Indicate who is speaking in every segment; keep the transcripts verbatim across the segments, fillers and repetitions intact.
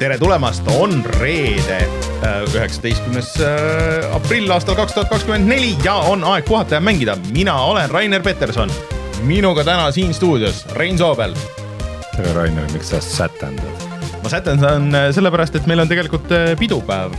Speaker 1: tere tulemast, on reede üheksateistkümnes aprill aastal kaks tuhat kakskümmend neli ja on aeg puhata ja mängida. Mina olen Rainer Peterson, minuga täna siin stuudios Rein Soobel.
Speaker 2: Tere Rainer, miks sa sätendad?
Speaker 1: Ma sätendan sellepärast, et meil on tegelikult pidupäev,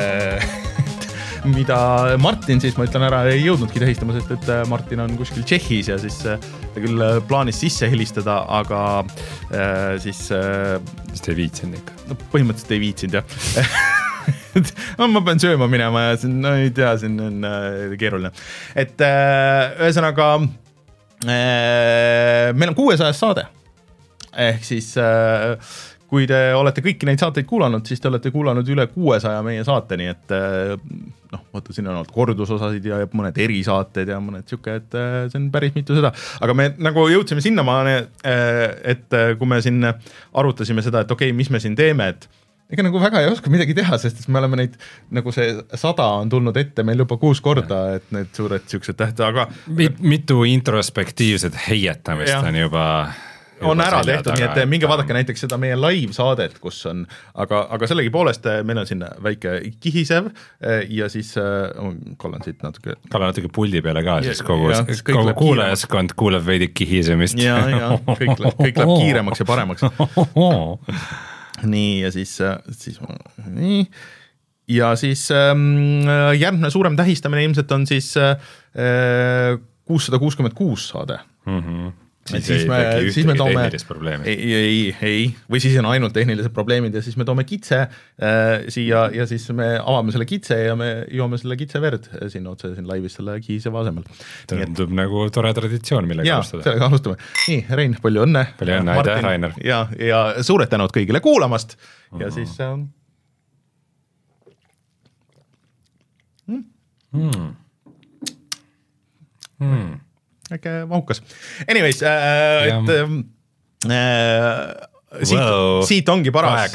Speaker 1: mida Martin siis, ma ütlen ära, ei jõudnudki tähistama, sest et Martin on kuskil Tšehhis ja siis ta küll plaanis sisse helistada, aga siis...
Speaker 2: Siis te ei viitsinud ikka?
Speaker 1: No, põhimõtteliselt ei viitsinud, jah. no, ma pean sööma minema ja siin, no ei tea, siin on keeruline. Et ühesõnaga, meil on kuuesajas saade. Ehk siis... Kui te olete kõiki neid saateid kuulanud, siis te olete kuulanud üle kuuesaja meie saate, nii et noh, vaata, siin on olnud kordusosasid ja mõned erisaated ja mõned siuke, et see on päris mitu seda. Aga me nagu jõudsime sinnamaani, et kui me siin arutasime seda, et okei, okay, mis me siin teeme, et ega nagu väga ei oska midagi teha, sest me oleme neid, nagu see sada on tulnud ette meil juba kuus korda, et need suured siuksed tähte, aga...
Speaker 2: Mitu introspektiivset heietamist ja. on juba...
Speaker 1: on ära tehtud, nii et minge vaadake näiteks seda meie live saadet, kus on, aga, aga sellegi poolest meil on siin väike kihisev ja siis oh, Kallan siit natuke.
Speaker 2: Kallan natuke puldi peale ka, siis kogu, ja, kogu kuulajaskond kuuleb veidi kihisemist.
Speaker 1: Ja, ja, kõik, kõik läheb kiiremaks ja paremaks. nii, ja siis, siis nii. Ja siis järgmine suurem tähistamine ilmselt on siis kuussada kuuskümmend kuus saade.
Speaker 2: Mhm.
Speaker 1: Siis, siis, me, siis me toome ei, ei, ei, või siis on ainult tehnilised probleemid ja siis me toome kitse äh, siia ja siis me avame selle kitse ja me joome selle kitse verd siin otse siin laivis selle kihiseva asemel.
Speaker 2: Tundub nagu tore traditsioon, millega
Speaker 1: ja,
Speaker 2: alustada.
Speaker 1: Sellega alustame. Nii, Rein, palju õnne.
Speaker 2: Palju õnne, aitäh, Rainer.
Speaker 1: Ja, ja suured tänud kõigile kuulamast ja mm. siis... Äh...
Speaker 2: Mm. Mm. Mm.
Speaker 1: äkki mahukas. Anyways, äh, et äh, siit, wow. siit ongi paras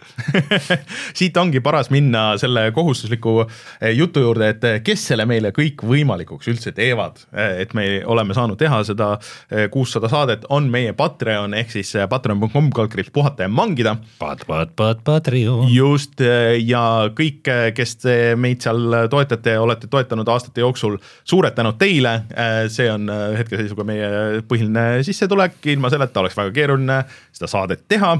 Speaker 1: siit ongi paras minna selle kohustusliku jutu juurde, et kes selle meile kõik võimalikuks üldse teevad, et me oleme saanud teha seda kuussada saadet, on meie Patreon, ehk siis patreon punkt com kaldkriips puhata ja mangida.
Speaker 2: Pat, pat, pat, Patreon.
Speaker 1: Just, ja kõik, kes meid seal toetate ja olete toetanud aastate jooksul, suured tänud teile, see on hetkeseisuga meie põhiline sissetulek, ilma selleta oleks väga keeruline seda saadet teha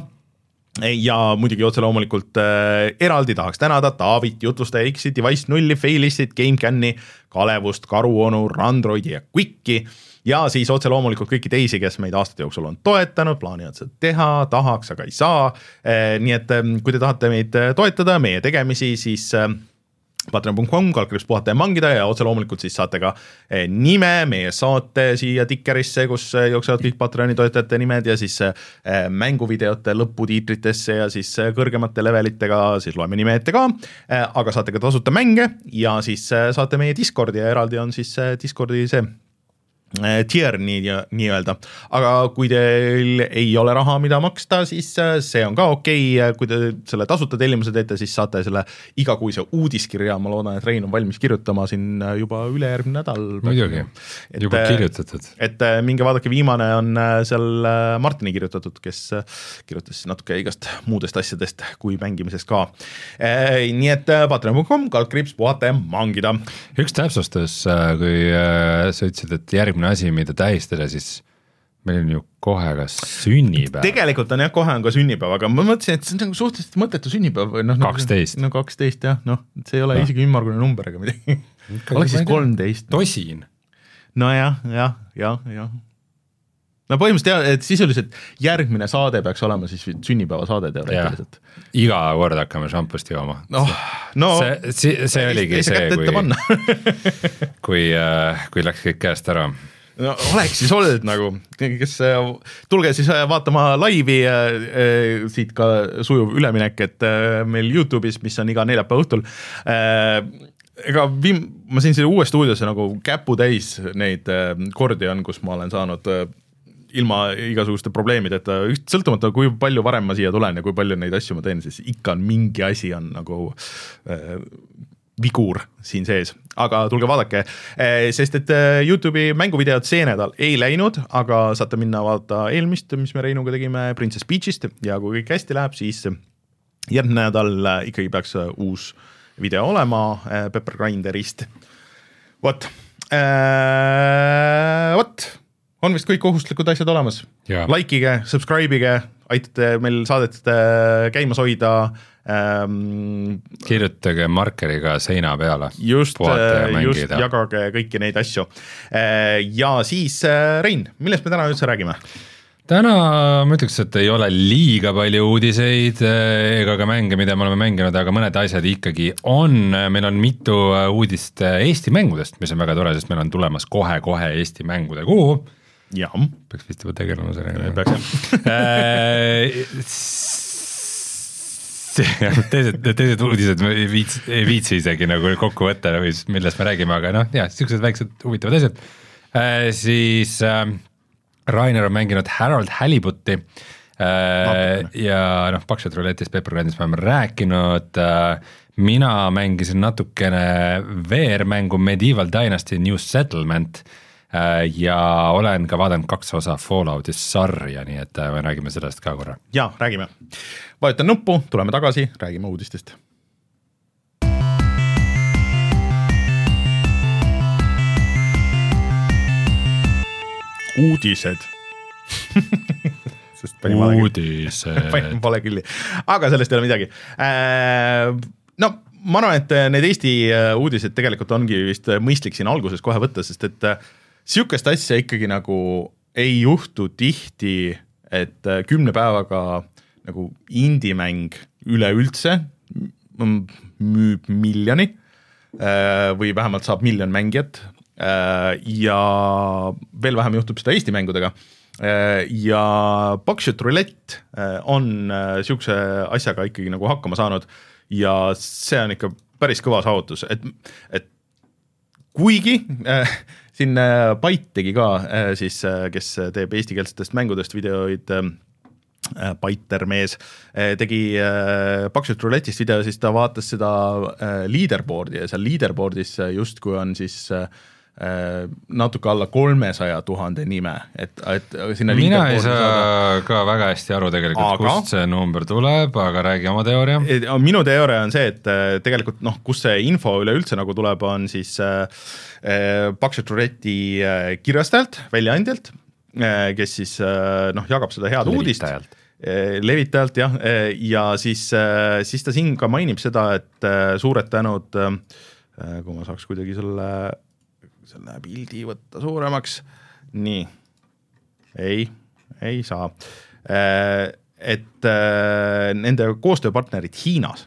Speaker 1: ja muidugi otse loomulikult äh, eraldi tahaks tänada Taavit, Jutlustaja X-it, Device nulli, Failistit, GameCami, Kalevust, Karuonu, Randroidi ja Quicki ja siis otse loomulikult kõiki teisi, kes meid aastate jooksul on toetanud, plaanivad seda teha, tahaks, aga ei saa. Äh, nii et äh, kui te tahate meid toetada, meie tegemisi, siis... Äh, patreon punkt com kaldkriips puhata ja mangida ja otse loomulikult siis saate ka nime meie saate siia tikkerisse, kus jooksevad kõik Patreoni toetajate nimed ja siis mänguvideote lõputiitritesse ja siis kõrgemate levelitega siis loeme nime ette ka, aga saate ka tasuta mänge ja siis saate meie Discordi ja eraldi on siis Discordi see tier nii, nii öelda. Aga kui teil ei ole raha, mida maksta, siis see on ka okei. Kui te selle tasuta tellimuse teete, siis saate selle igakuise uudiskirja. Ma loodan, et Rein on valmis kirjutama siin juba ülejärgmine nädal.
Speaker 2: Muidugi, juba kirjutatud.
Speaker 1: Et minge vaadake, viimane on seal Martini kirjutatud, kes kirjutas natuke igast muudest asjadest kui mängimisest ka. Nii et patreon punkt com kaldkriips puhata ja mangida.
Speaker 2: Üks täpsustus, kui sa ütlesid, et järgmine asi, mida tähistada, siis meil on ju kohe ka sünnipäev. Tegelikult on jah, kohe on ka sünnipäev, aga ma mõtlesin, et see on suhteliselt mõttetu sünnipäev. No, kaksteist.
Speaker 1: No kaksteist, jah. No, see ei ole no. isegi ümmargune number ega midagi. Oleks siis kolmteist.
Speaker 2: Tosin.
Speaker 1: No jah, jah, jah, jah. No põhimõtteliselt, et sisuliselt järgmine saade peaks olema siis sünnipäeva saade teoreetiliselt.
Speaker 2: Iga kord hakkame šampust jooma.
Speaker 1: No, no,
Speaker 2: see, see, see oligi see, kui, kui, kui läks kõik käest ära.
Speaker 1: No oleks siis olnud nagu, kes tulge siis vaatama laivi, siit ka sujuv üleminek, et meil YouTube'is, mis on iga neljapäeva õhtul, ega viim, ma siin selle uue stuudiosse nagu käpu täis neid kordi on, kus ma olen saanud ilma igasuguste probleemideta, sõltumata kui palju varem ma siia tulen ja kui palju neid asju ma teen, siis ikka on mingi asi on nagu äh, vigur siin sees, aga tulge vaadake, sest et YouTube'i mänguvideod see nädal ei läinud, aga saate minna vaadata eelmist, mis me Reinuga tegime Princess Peachist ja kui kõik hästi läheb, siis järgmine nädal ikkagi peaks uus video olema Pepper Grinderist. Vot, vot, on vist kõik kohustuslikud asjad olemas. Likeige, subscribeige, aitate meil saadet käimas hoida. Ähm,
Speaker 2: kirjutage markeriga seina peale.
Speaker 1: Just, just jagage kõiki neid asju. Ja siis, Rein, millest me täna üldse räägime?
Speaker 2: Täna ma ütleks, et ei ole liiga palju uudiseid ega ka mänge, mida me oleme mänginud, aga mõned asjad ikkagi on. Meil on mitu uudist Eesti mängudest, mis on väga tore, sest meil on tulemas kohe-kohe Eesti mängude kuu.
Speaker 1: Ja.
Speaker 2: Peaks vist juba tegelema sellega.
Speaker 1: Peaks
Speaker 2: jah. teised, teised uudised ei viitsi, ei viitsi isegi nagu kokku võtta, millest me räägime, aga noh, jah, siuksed väiksed huvitavad asjad. Siis Rainer on mänginud Harold Halibuti äh, ja noh, Pakshot Roulettis, Pepper Grindis me oleme rääkinud, mina mängisin natukene V R-mängu Medieval Dynasty New Settlement äh, ja olen ka vaadanud kaks osa Fallouti sarja, nii et me räägime sellest ka korra.
Speaker 1: Jaa, räägime. Vajutan nuppu, tuleme tagasi, räägime uudistest. Uudised
Speaker 2: Uudised
Speaker 1: panin pole külli, aga sellest ei ole midagi. No ma arvan, et need Eesti uudised tegelikult ongi vist mõistlik siin alguses kohe võtta, sest et siukest asja ikkagi nagu ei juhtu tihti, et kümne päevaga nagu indie-mäng üleüldse müüb miljoni või vähemalt saab miljon mängijat. Ja veel vähem juhtub seda Eesti mängudega ja Pakshot Roulette on siukse asjaga ikkagi nagu hakkama saanud ja see on ikka päris kõva saavutus, et, et kuigi äh, siin Byte tegi ka äh, siis, kes teeb eestikeelsetest mängudest videoid äh, Byter mees tegi Pakshot Roulettist video, siis ta vaatas seda leaderboardi ja seal leaderboardis justkui on siis natuke alla kolmesaja tuhande nime, et, et sinna
Speaker 2: mina ei saa saada. Ka väga hästi aru tegelikult, aga, kust see number tuleb, aga räägi oma teooria.
Speaker 1: Minu teooria on see, et tegelikult noh, kus see info üleüldse nagu tuleb, on siis äh, Pakshot Rouletti kirjastajalt, väljaandjalt, kes siis noh, jagab seda head
Speaker 2: levitajalt.
Speaker 1: uudist. Levitajalt, jah, ja siis, siis ta siin ka mainib seda, et suured tänud, kui ma saaks kuidagi selle selle pildi võtta suuremaks, nii, ei, ei saa, et nende koostööpartnerid Hiinas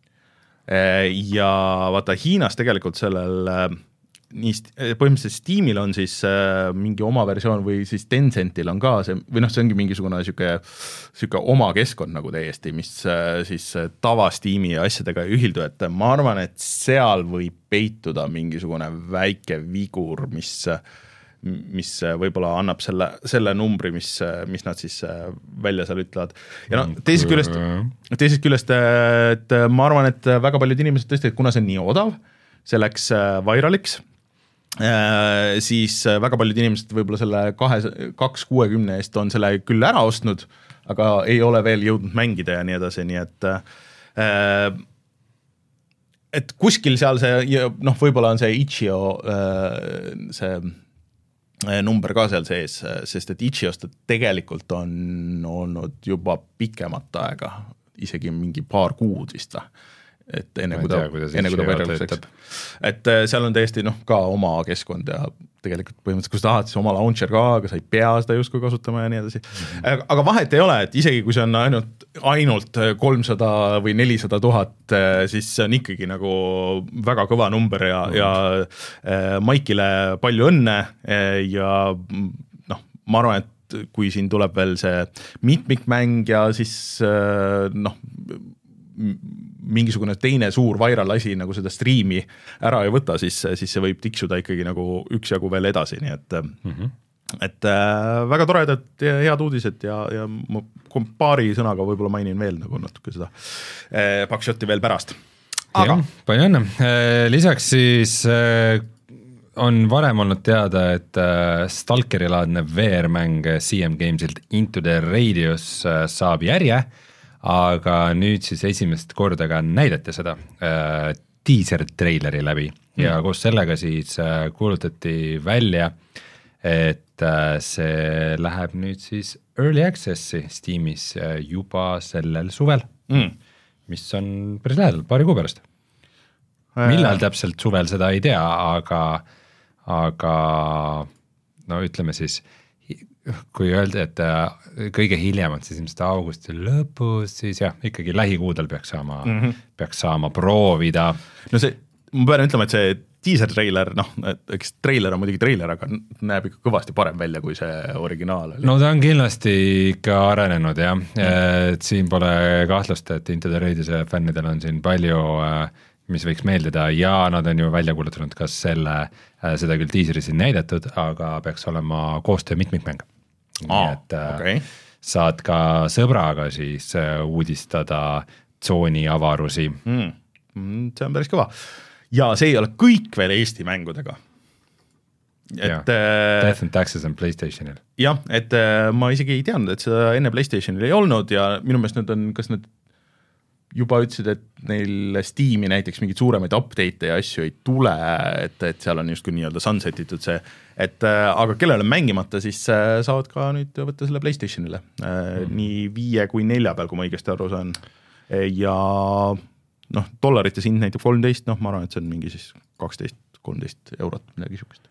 Speaker 1: ja vaata Hiinas tegelikult sellel nii põhimõtteliselt Steamil on siis mingi oma versioon või siis Tencentil on ka see, või noh, see ongi mingisugune siuke, siuke oma keskkond nagu täiesti, mis siis tava Steami asjadega ei ühildu, et ma arvan, et seal võib peituda mingisugune väike vigur, mis, mis võib-olla annab selle, selle numbri, mis, mis nad siis välja seal ütlevad. Ja no teisest küljest, teisest küljest, et ma arvan, et väga paljud inimesed tõesti, et kuna see on nii odav, see läks viraliks, Äh, siis väga paljud inimesed võib-olla selle kahe, kaks kuuekümne eest on selle küll ära ostnud, aga ei ole veel jõudnud mängida ja nii edasi, nii et äh, et kuskil seal see, noh, võib-olla on see Itch.io äh, see number ka seal sees, sest et Itch.iost tegelikult on olnud juba pikemat aega, isegi mingi paar kuud vist või. Et enne kui ta, enne kui ta viraliks, et seal on täiesti noh, ka oma keskkond ja tegelikult põhimõtteliselt, kui sa tahad, siis oma launcher ka, aga sa ei pea seda justkui kasutama ja nii edasi. Mm-hmm. Aga vahet ei ole, et isegi kui see on ainult, ainult kolmsada või nelisada tuhat, siis see on ikkagi nagu väga kõva number ja, mm-hmm. ja Maikile palju õnne ja noh, ma arvan, et kui siin tuleb veel see mitmikmäng ja siis noh, mingisugune teine suur viral asi nagu seda striimi ära ei võta, siis, siis see võib tiksuda ikkagi nagu üksjagu veel edasi, nii et mm-hmm. et äh, väga toredad ja head uudised ja, ja ma paari sõnaga võib-olla mainin veel nagu natuke seda äh, Pakshoti veel pärast.
Speaker 2: Aga palju õnne. Lisaks siis äh, on varem olnud teada, et äh, Stalkeri laadne V R-mäng C M Gamesilt Into the Radius äh, saab järje, aga nüüd siis esimest korda ka näidati seda äh, teaser-treileri läbi mm. ja koos sellega siis äh, kuulutati välja, et äh, see läheb nüüd siis Early Access'i Steamis äh, juba sellel suvel mm., mis on päris lähedal, paari kuu pärast. Millal täpselt suvel, seda ei tea, aga, aga no ütleme siis, kui öeldi, et kõige hiljem on siis ilmselt augusti lõpus, siis jah, ikkagi lähikuudel peaks saama, mm -hmm. peaks saama proovida.
Speaker 1: No see, ma pean ütlema, et see teaser-trailer, noh, eks trailer on muidugi trailer, aga näeb ikka kõvasti parem välja kui see originaal.
Speaker 2: No ta on kindlasti ikka arenenud jah, et siin pole kahtlust, et Into the Raidise fännidel on siin palju, mis võiks meeldida ja nad on ju välja kuulutanud kas selle, seda küll teaseris siin näidatud, aga peaks olema koostöö mitmikmäng. Nii et okay. saad ka sõbraga siis uudistada tsooni avarusi.
Speaker 1: Mm. See on päris kõva. Ja see ei ole kõik veel Eesti mängudega.
Speaker 2: Et, ja, Death and Taxes on PlayStationil.
Speaker 1: Jah, et ma isegi ei teadnud, et seda enne PlayStationil ei olnud ja minu meelest nüüd on, kas nad juba ütlesid, et neil Steam'i näiteks mingeid suuremaid update'e ja asju ei tule, et, et seal on just kui nii-öelda sunsetitud see, et aga kellel on mängimata, siis saavad ka nüüd võtta selle PlayStationile mm. nii viie kui nelja peal, kui ma õigesti aru saan. Ja noh, dollarites hind näitab kolmteist, noh ma arvan, et see on mingi siis kaksteist kolmteist eurot, midagi sihukest.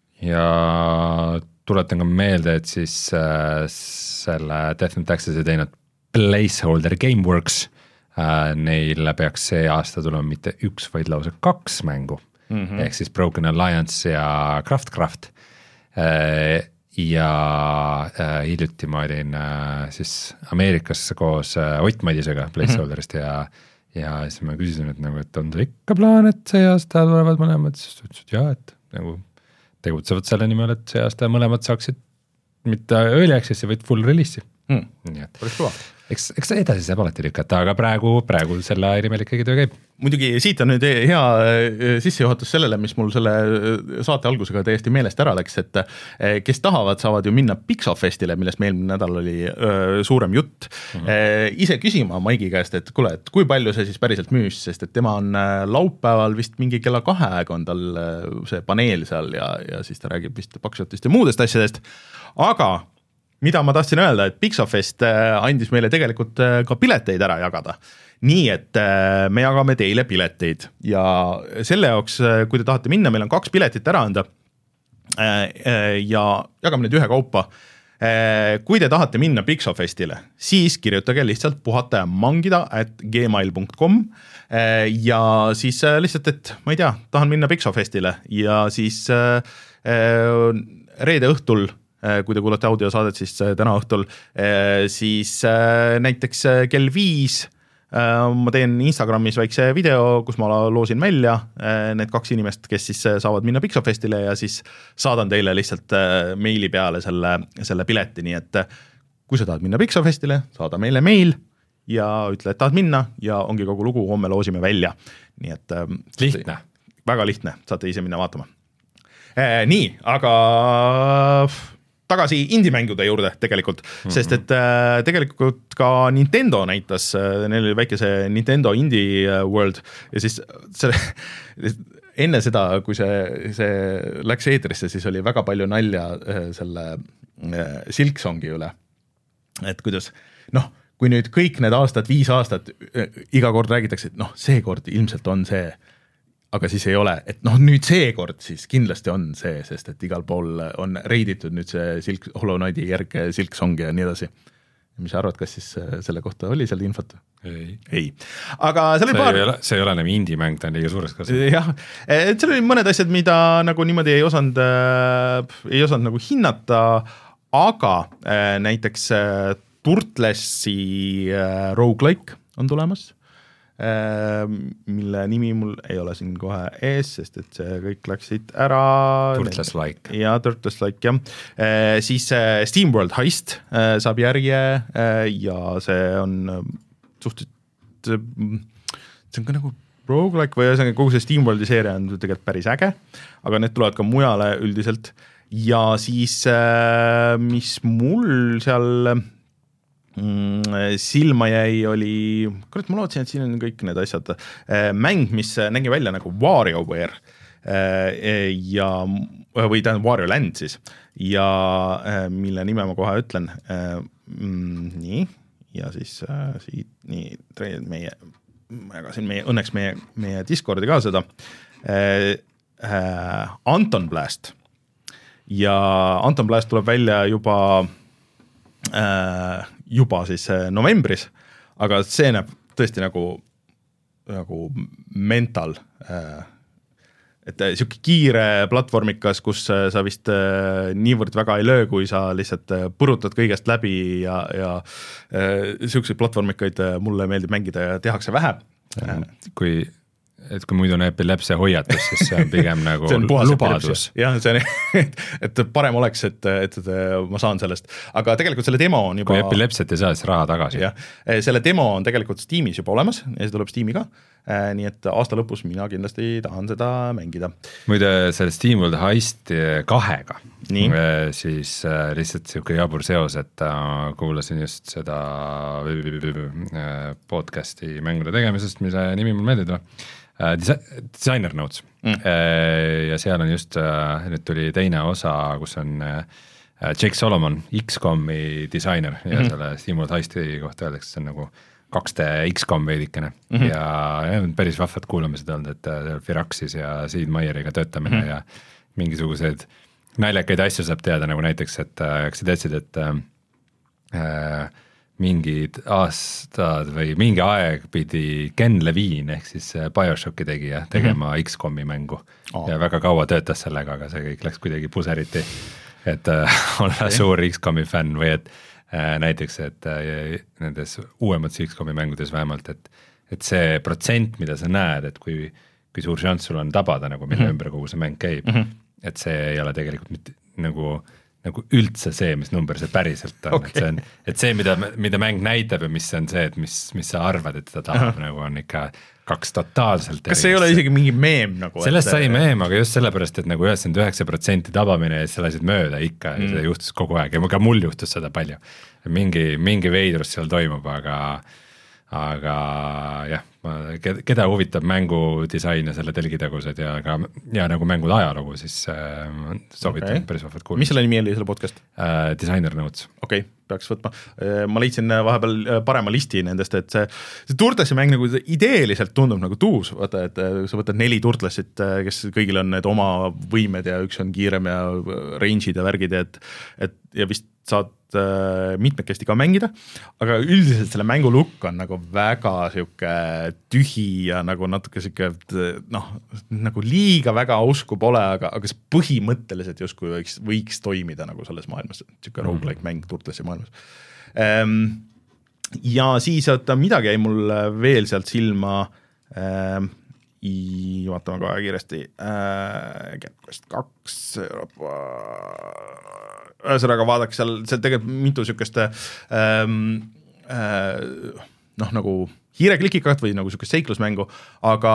Speaker 2: Ja tuletan ka meelde, et siis äh, selle Death and Taxes ei teinud Placeholder Gameworks, äh, neil peaks see aasta tulema mitte üks, vaid lausa kaks mängu, mm -hmm. ehk siis Broken Alliance ja Craftcraft äh, ja äh, hiljuti ma olin äh, siis Ameerikas koos äh, Ott Madisega Placeholderist mm -hmm. ja ja siis ma küsisin, et nagu, et on see ikka plaan, et see aasta tulevad mõlemad, siis ütles, et jah, et nagu tegutsevad selle nimel, et see aasta mõlemad saaksid mitte early access'i, vaid full release'i.
Speaker 1: Hmm. Nii et päris kõva.
Speaker 2: Eks, eks edasi saab alati lükata, aga praegu, praegu selle nimel ikkagi töö käib.
Speaker 1: Muidugi siit on nüüd hea sissejuhatus sellele, mis mul selle saate algusega täiesti meelest ära läks, et kes tahavad, saavad ju minna Pixofestile, millest meil nädal oli öö, suurem jutt. Mm-hmm. Ise küsima Maigi käest, et kuule, et kui palju see siis päriselt müüs, sest et tema on laupäeval vist mingi kella kahe aega on tal see paneel seal ja, ja siis ta räägib vist Pakshotist ja muudest asjadest, aga mida ma tahtsin öelda, et Pixofest andis meile tegelikult ka pileteid ära jagada. Nii et me jagame teile pileteid ja selle jaoks, kui te tahate minna, meil on kaks piletit ära anda ja jagame need ühe kaupa. Kui te tahate minna Pixofestile, siis kirjutage lihtsalt puhata ja mangida at gmail dot com ja siis lihtsalt, et ma ei tea, tahan minna Pixofestile ja siis reede õhtul, kui te kuulate audiosaadet, siis täna õhtul, siis näiteks kell viis ma teen Instagramis väikse video, kus ma loosin välja need kaks inimest, kes siis saavad minna Pixofestile ja siis saadan teile lihtsalt meili peale selle, selle pileti, nii et kui sa tahad minna Pixofestile, saada meile meil ja ütle, et tahad minna ja ongi kogu lugu, homme loosime välja. Nii et
Speaker 2: lihtne.
Speaker 1: Väga lihtne, saate ise minna vaatama. Nii, aga tagasi indie-mängude juurde tegelikult, mm-hmm. sest et äh, tegelikult ka Nintendo näitas, neil oli väike see Nintendo Indie World ja siis selle, enne seda, kui see, see läks eetrisse, siis oli väga palju nalja äh, selle äh, Silksongi üle. Et kuidas, noh, kui nüüd kõik need aastad, viis aastat, äh, iga kord räägitakse, et noh, see kord ilmselt on see, aga siis ei ole, et noh, nüüd seekord siis kindlasti on see, sest et igal pool on reiditud nüüd see Silk, Hollow Knighti järg Silksong ja nii edasi. Mis sa arvad, kas siis selle kohta oli seal infot?
Speaker 2: Ei.
Speaker 1: Ei. Aga seal oli
Speaker 2: see
Speaker 1: paar...
Speaker 2: Ei ole, see ei ole enam indie-mäng, ta on liiga suureks kasvanud.
Speaker 1: Jah, et seal oli mõned asjad, mida nagu niimoodi ei osanud, ei osanud nagu hinnata, aga näiteks Turtlesi roguelike on tulemas, mille nimi mul ei ole siin kohe ees, sest et see kõik läksid ära.
Speaker 2: Turtles-like.
Speaker 1: Ja, Turtles-like, jah. Siis SteamWorld Heist saab järje ja see on suhteliselt, see on ka nagu roguelike või kogu see SteamWorldi seeria on tegelikult päris äge, aga need tulevad ka mujale üldiselt ja siis mis mul seal silma jäi, oli, kurat, ma lootsin, et siin on kõik need asjad, mäng, mis nägi välja nagu WarioWare ja, või tähendab Wario Land siis, ja mille nime ma kohe ütlen, nii, ja siis siit, nii, meie, ma jagasin meie, õnneks meie, meie Discordi ka seda, Anton Blast, ja Anton Blast tuleb välja juba juba siis novembris, aga see näeb tõesti nagu, nagu mental, et siuke kiire platvormikas, kus sa vist niivõrd väga ei löö, kui sa lihtsalt põrutad kõigest läbi ja, ja siukseid platvormikaid mulle meeldib mängida ja tehakse vähe.
Speaker 2: Kui et kui muidu on epilepsia hoiatus, siis see on pigem nagu
Speaker 1: see on
Speaker 2: lubadus.
Speaker 1: Jah, see on, et, et parem oleks, et, et, et ma saan sellest. Aga tegelikult selle demo on juba...
Speaker 2: Kui epilepsiat ei saa, siis raha tagasi.
Speaker 1: Jah, selle demo on tegelikult Steamis juba olemas ja see tuleb Steami ka. Nii et aasta lõpus mina kindlasti tahan seda mängida.
Speaker 2: Muide, selle SteamWorld Heist kahega,
Speaker 1: nii?
Speaker 2: siis lihtsalt siuke jabur seos, et kuulasin just seda podcasti mängude tegemisest, mille nimi mul meeldib tuleb. Designer Notes mm. ja seal on just, nüüd tuli teine osa, kus on Jake Solomon, X COM-i disainer ja mm-hmm. selle SteamWorld Heisti kohta öeldakse, see on nagu kaks D X COM veidikene mm-hmm. ja, ja päris vahvad kuulamised olnud, et Firaxis ja Sid Meieriga töötamine mm-hmm. ja mingisugused naljakaid asju saab teada, nagu näiteks, et kas sa teadsid, et äh, mingid aastad või mingi aeg pidi Ken Levine ehk siis BioShocki tegija tegema mm-hmm. X COM-i mängu oh. ja väga kaua töötas sellega, aga see kõik läks kuidagi puseriti, et äh, olla okay. suur X COM-i fänn või et äh, näiteks, et äh, nendes uuemates X COM-i mängudes vähemalt, et, et see protsent, mida sa näed, et kui, kui suur šanss sul on tabada, nagu mille mm-hmm. ümber kogu see mäng käib, mm-hmm. et see ei ole tegelikult mitte nagu nagu üldse see, mis number see päriselt on, okay. et see on, et see, mida, mida mäng näitab ja mis on see, et mis, mis sa arvad, et ta tahab, nagu on ikka kaks totaalselt.
Speaker 1: Kas see ei ole isegi mingi meem nagu?
Speaker 2: Sellest et... sai meem, aga just sellepärast, et nagu üheksakümmend üheksa protsenti tabamine ja sa lasid mööda ikka mm. ja see juhtus kogu aeg ja ka mul juhtus seda palju. Mingi, mingi veidrus seal toimub, aga aga jah, keda huvitab mängudisain ja selle telgitagused ja, ka, ja nagu mängude ajalugu, siis äh, soovitan okay. päris vahvad kuulda.
Speaker 1: Mis selle nimi oli selle podcast?
Speaker 2: Äh, Designer Notes.
Speaker 1: Okei, okay, peaks võtma. Ma leidsin vahepeal parema listi nendest, et see, see Turtlesi mäng nagu ideeliselt tundub nagu tuus, vaata, et sa võtad neli Turtlesit, kes kõigil on need oma võimed ja üks on kiirem ja range'id ja värgid, et, et ja vist saad äh, mitmekesti ka mängida, aga üldiselt selle mängu lukk on nagu väga siuke tühi ja nagu natuke siuke noh, nagu liiga väga ausku pole, aga, aga see põhimõtteliselt justkui võiks, võiks toimida nagu selles maailmas, siuke mm. roguelike mäng Turtlesi maailmas ähm, ja siis, et midagi jäi mul veel sealt silma ähm, vaatame kohe kiiresti äh, Capquest kaks Euroopa ühesõnaga vaadake seal, seal tegelikult mitu sükest ähm, äh, noh, nagu hiireklikikat või nagu sükest seiklusmängu, aga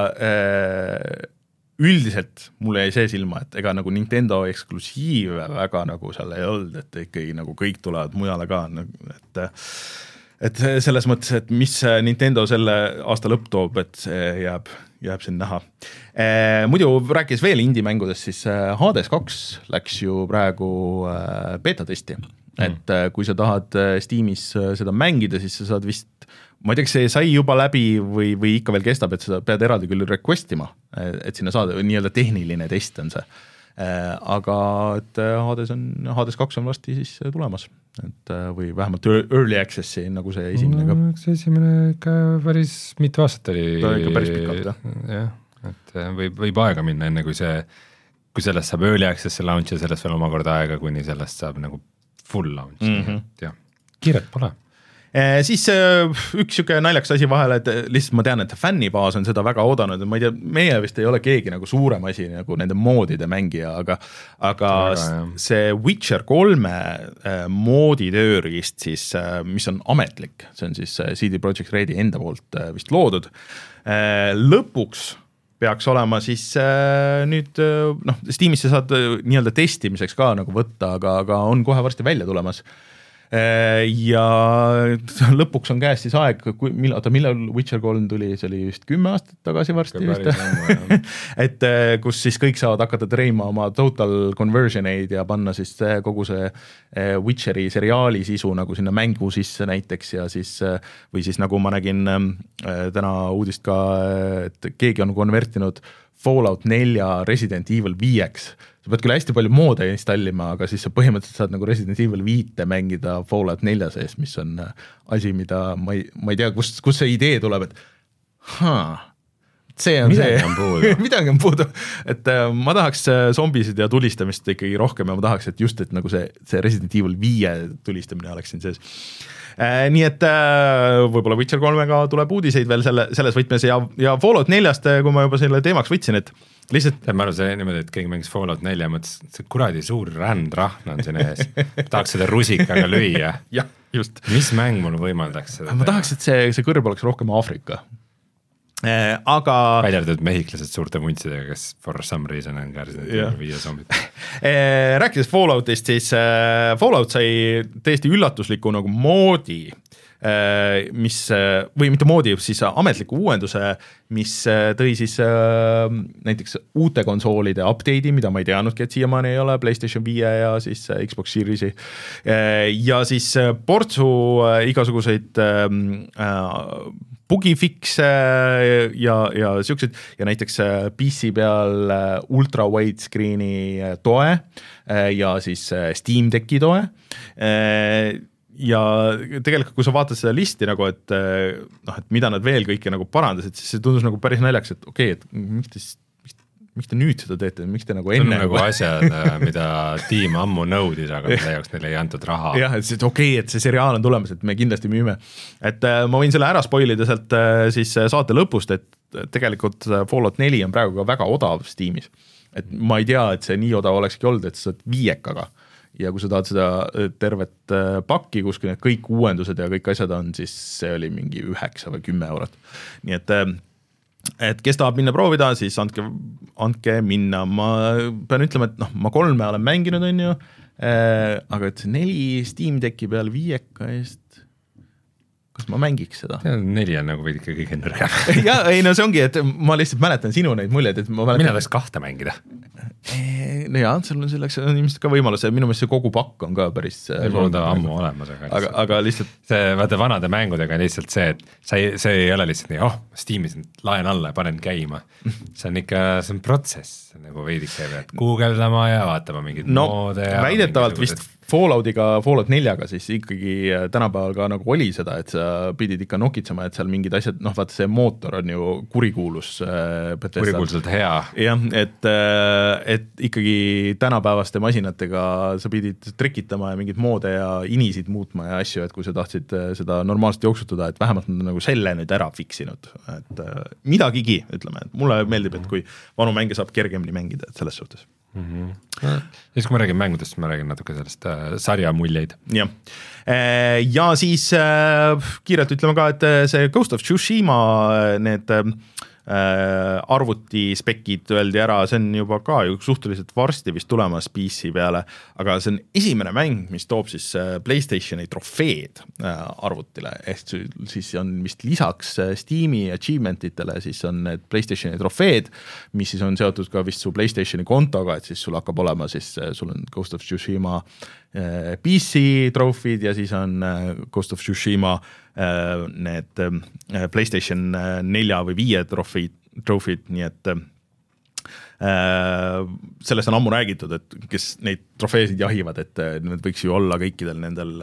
Speaker 1: äh, üldiselt mulle jäi see silma, et ega nagu Nintendo eksklusiive väga nagu seal ei olnud, et ikkagi nagu kõik tulevad mujale ka, et et selles mõttes, et mis Nintendo selle aasta lõpp toob, et see jääb, jääb siin näha. E, muidu rääkis veel indie-mängudest, siis Hades kaks läks ju praegu beta-testi, mm. et kui sa tahad Steamis seda mängida, siis sa saad vist, ma ei tea, see sai juba läbi või, või ikka veel kestab, et sa pead eraldi küll requestima, et sinna saada, nii-öelda tehniline test on see. Aga et Hades on, Hades kaks on vasti siis tulemas, et või vähemalt early access'i nagu see esimene ka.
Speaker 2: No, see esimene ikka päris mitu aastat oli.
Speaker 1: Ta ikka päris pikalt, jah.
Speaker 2: jah, et võib, võib aega minna enne kui see, kui sellest saab early access'i launch ja sellest veel omakorda aega, kuni sellest saab nagu full launch, mm-hmm. jah, kiiret pole.
Speaker 1: E, siis üks siuke naljaks asi vahele, et lihtsalt ma tean, et fännibaas on seda väga oodanud, et ma ei tea, meie vist ei ole keegi nagu suurem asi nagu nende moodide mängija, aga, aga väga, see Witcher kolme moodi tööriist siis, mis on ametlik, see on siis C D Projekt Redi enda poolt vist loodud, lõpuks peaks olema siis nüüd, noh, Steamisse saad nii-öelda testimiseks ka nagu võtta, aga, aga on kohe varsti välja tulemas. ja lõpuks on käes siis aeg, millal, millal Witcher kolm tuli, see oli just kümme aastat tagasi varsti vist, et kus siis kõik saavad hakata treima oma total conversion eid ja panna siis kogu see Witcheri seriaali sisu nagu sinna mängu sisse näiteks ja siis, või siis nagu ma nägin täna uudist ka, et keegi on konvertinud Fallout nelja Resident Evil viieks. Sa pead küll hästi palju moode installima, aga siis sa põhimõtteliselt saad nagu Resident Evil viite mängida Fallout nelja sees, mis on asi, mida ma ei, ma ei tea, kust, kust see idee tuleb, et haa, see on
Speaker 2: midagi
Speaker 1: see,
Speaker 2: on puudu.
Speaker 1: midagi on puudu, et äh, ma tahaks zombisid ja tulistamist ikkagi rohkem ja ma tahaks, et just, et nagu see, see Resident Evil viie tulistamine oleks siin sees. Äh, nii et äh, võib-olla Witcher kolmega tuleb uudiseid veel selle, selles võtmes ja, ja Fallout neljast, kui ma juba selle teemaks võtsin, et lihtsalt
Speaker 2: ma arvan, see niimoodi, et keegi mängis Fallout nelja, mõtles, see kuradi suur rändrahn on siin ees, tahaks seda rusikaga lüüa.
Speaker 1: jah, just.
Speaker 2: Mis mäng mul võimaldaks seda?
Speaker 1: Ma tahaks, et see, see kõrb oleks rohkem Aafrika. Eh, aga
Speaker 2: välja arvatud mehhiklased suurte vuntsidega, kes for some reason on ka viie zombid.
Speaker 1: eh, rääkides Falloutist, siis eh, Fallout sai täiesti üllatusliku nagu moodi, eh, mis, või mitte moodi, siis ametliku uuenduse, mis tõi siis eh, näiteks uute konsoolide update'i, mida ma ei teadnudki, et siiamaani ei ole, PlayStation viie ja siis Xbox Series'i eh, ja siis portsu eh, igasuguseid eh, bugifixe ja, ja siuksed ja näiteks P C peal ultra widescreeni toe ja siis Steam Decki toe ja tegelikult kui sa vaatad seda listi nagu, et noh, et mida nad veel kõike nagu parandasid, siis see tundus nagu päris naljaks, et okei, et miks te siis miks te nüüd seda teete, miks te nagu enne
Speaker 2: see on nagu asjad, mida tiim ammu nõudis, aga mille jaoks neile ei antud raha.
Speaker 1: jah, et, et okei, et see seriaal on tulemas, et me kindlasti müüme. Et äh, ma võin selle ära spoilida sealt äh, siis saate lõpust, et tegelikult Fallout neli on praegu ka väga odav Steamis. Et ma ei tea, et see nii odav olekski olnud, et sa saad viiekaga. Ja kui sa tahad seda tervet äh, pakki, kus need kõik uuendused ja kõik asjad on, siis see oli mingi üheksa või kümme eurot. Nii et äh, et kes tahab minna proovida, siis andke, andke minna. Ma pean ütlema, et noh, ma kolme olen mänginud, on ju, äh, aga et see neli Steam Decki peal viieka eest, kas ma mängiks seda?
Speaker 2: Neli on nagu veidike kõige nõrgem.
Speaker 1: ja, ei no see ongi, et ma lihtsalt mäletan sinu neid muljeid, et ma mäletan...
Speaker 2: Mina tahaks kahte mängida.
Speaker 1: No jaa, seal on selleks on ilmselt ka võimalus, minu meelest see kogu pakk on ka päris
Speaker 2: mul on ta ammu olemas, aga,
Speaker 1: aga, aga lihtsalt
Speaker 2: see vaata vanade mängudega on lihtsalt see, et sa ei, see ei ole lihtsalt nii, oh, Steamis laen alla ja panen käima. See on ikka, see on protsess, nagu veidike pead guugeldama ja vaatama mingid
Speaker 1: no,
Speaker 2: moode
Speaker 1: ja väidetavalt vist Falloutiga, Fallout neljaga siis ikkagi tänapäeval ka nagu oli seda, et sa pidid ikka nokitsema, et seal mingid asjad, noh vaata see mootor on ju kurikuulus
Speaker 2: kurikuulselt hea.
Speaker 1: jah, et, et ikkagi tänapäevaste masinatega sa pidid trikitama ja mingid moode ja inisid muutma ja asju, et kui sa tahtsid seda normaalselt jooksutada, et vähemalt nad nagu selle nüüd ära fiksinud, et midagigi, ütleme, et mulle meeldib, et kui vanu mänge saab kergemini mängida, et selles suhtes.
Speaker 2: Mm-hmm. Siis kui ma räägin mängudest, ma räägin natuke sellest äh, sarja muljeid.
Speaker 1: Ja. ja siis äh, kiirelt ütleme ka, et see Ghost of Tsushima need äh, arvuti spekid öeldi ära, see on juba ka ju suhteliselt varsti vist tulemas P C peale, aga see on esimene mäng, mis toob siis PlayStationi trofeed arvutile, ehk siis on vist lisaks Steam'i achievementitele, siis on need PlayStationi trofeed, mis siis on seotud ka vist su PlayStationi kontoga, et siis sul hakkab olema siis, sul on Ghost of Tsushima P C trofid ja siis on Ghost of Tsushima need PlayStation nelja või viie trofid, trofid, nii et sellest on ammu räägitud, et kes neid trofeesid jahivad, et need võiks ju olla kõikidel nendel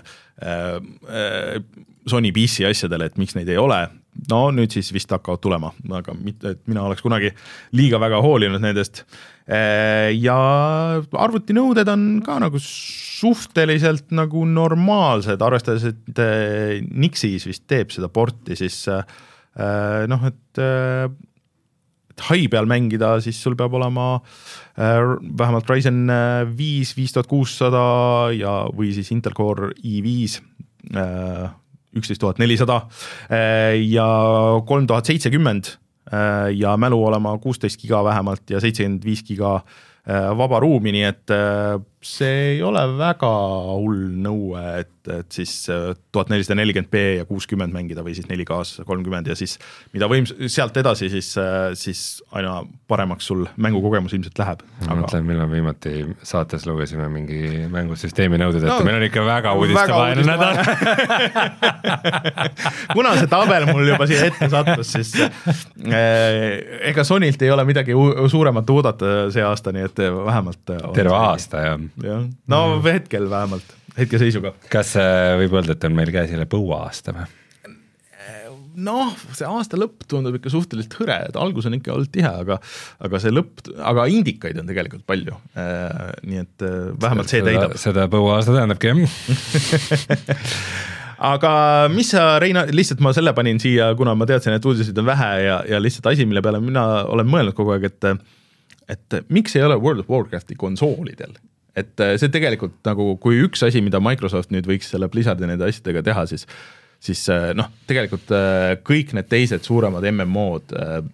Speaker 1: Sony P C asjadel, et miks neid ei ole. No nüüd siis vist hakkavad tulema, aga mitte, et mina oleks kunagi liiga väga hoolinud nendest. Ja arvutinõuded on ka nagu suhteliselt nagu normaalsed, arvestades, et Nixis vist teeb seda porti, siis noh, et, et hai peal mängida, siis sul peab olema vähemalt Ryzen viis, viis tuhat kuussada ja, või siis Intel Core i viis, üksteist tuhat nelisada ja kolm tuhat seitsekümmend ja mälu olema kuusteist giga vähemalt ja seitsekümmend viis giga vaba ruumi, nii et see ei ole väga hull nõue, et, et siis tuhat nelisada nelikümmend p ja kuuskümmend mängida või siis neli K-s kolmkümmend ja siis mida võim sealt edasi, siis, siis aina paremaks sul mängukogemus ilmselt läheb.
Speaker 2: Ma aga... mõtlen, millal viimati saates lugesime mingi mängusüsteemi nõuded, et no, meil on ikka väga uudistevaheline nädal.
Speaker 1: Kuna see tabel mul juba siia ette sattus, siis eh, ega Sonylt ei ole midagi suuremat oodata see aasta, nii et vähemalt
Speaker 2: terve aasta, jah.
Speaker 1: Ja. No mm. hetkel vähemalt, hetke seisuga.
Speaker 2: Kas võib öelda, et on meil käes jälle põua aasta või?
Speaker 1: Noh, see aasta lõpp tundub ikka suhteliselt hõre, et algus on ikka olnud tihe, aga, aga see lõpp, aga indikaid on tegelikult palju. Nii et vähemalt see täidab.
Speaker 2: Seda põua aasta tähendabki, jah.
Speaker 1: Aga mis sa, Reina, lihtsalt ma selle panin siia, kuna ma teadsin, et uudiseid on vähe ja, ja lihtsalt asi, mille peale mina olen mõelnud kogu aeg, et, et miks ei ole World of Warcrafti konsoolidel? Et see tegelikult nagu, kui üks asi, mida Microsoft nüüd võiks selle Blizzardi nende asjadega teha, siis, siis noh, tegelikult kõik need teised suuremad M M O-d,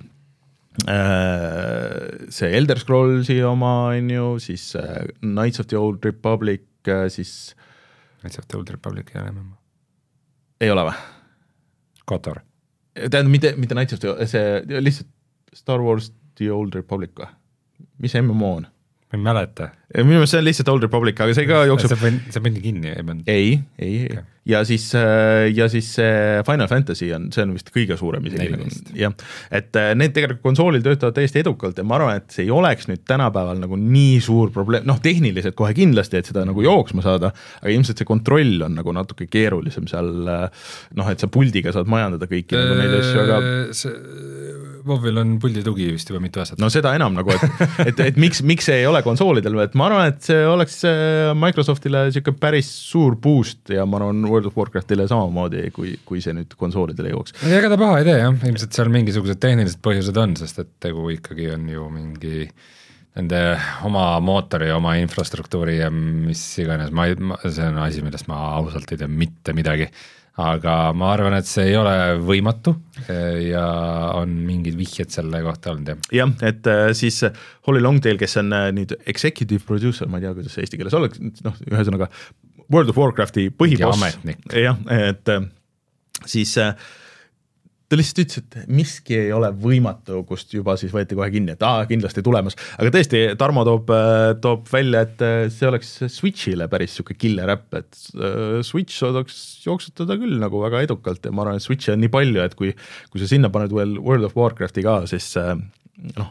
Speaker 1: see Elder Scrollsi oma, on ju, siis Knights of the Old Republic, siis
Speaker 2: Knights of the Old Republic ei ole M M O.
Speaker 1: Ei ole või?
Speaker 2: Kotor.
Speaker 1: Tähendab, mitte, mitte Knights of the, see lihtsalt Star Wars The Old Republic või? Mis M M O on?
Speaker 2: Ma ei mäleta.
Speaker 1: Minu meelest see on lihtsalt Old Republic, aga see ka jookseb...
Speaker 2: See pandi kinni, ei pandi?
Speaker 1: Ei, ei, okay. ja siis, ja siis Final Fantasy on, see on vist kõige suurem isegi. Ja, et need tegelikult konsoolil töötavad täiesti edukalt ja ma arvan, et see ei oleks nüüd tänapäeval nagu nii suur probleem, noh tehniliselt kohe kindlasti, et seda nagu jooksma saada, aga ilmselt see kontroll on nagu natuke keerulisem seal, noh, et sa puldiga saad majandada kõiki nagu neid asju, aga...
Speaker 2: See... WoWil on puldi tugi vist juba mitu aastat.
Speaker 1: No seda enam nagu, et, et, et miks, miks see ei ole konsoolidel, et ma arvan, et see oleks Microsoftile siuke päris suur boost ja ma arvan World of Warcraftile samamoodi, kui, kui see nüüd konsoolidele jooks.
Speaker 2: Ega ta paha ei tee, jah. Ilmselt seal mingisugused tehnilised põhjused on, sest et tegu ikkagi on ju mingi nende oma mootori, oma infrastruktuuri ja mis iganes, ma, ma, see on asi, millest ma ausalt ei tea mitte midagi. Aga ma arvan, et see ei ole võimatu ja on mingid vihjed selle kohta olnud.
Speaker 1: Jah, et siis Holly Longtail, kes on nüüd executive producer, ma ei tea, kuidas see eesti keeles oleks, noh, ühesõnaga World of Warcrafti põhiboss. Jah, et siis ta lihtsalt ütles, et miski ei ole võimatu, kust juba siis võeti kohe kinni, et aa, kindlasti tulemas. Aga tõesti, Tarmo toob, toob välja, et see oleks Switchile päris siuke killer äpp, et Switch saadaks jooksutada küll nagu väga edukalt ja ma arvan, et Switchi on nii palju, et kui, kui sa sinna paned veel World of Warcrafti ka, siis noh,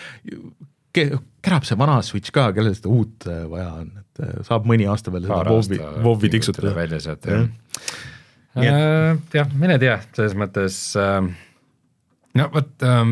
Speaker 1: kärab see vana Switch ka, kellel seda uut vaja on, et saab mõni aasta veel seda Vovi tiksutada.
Speaker 2: Välja sealt, jah. Ja. jah, mine tea, selles mõttes äh, no võt ähm,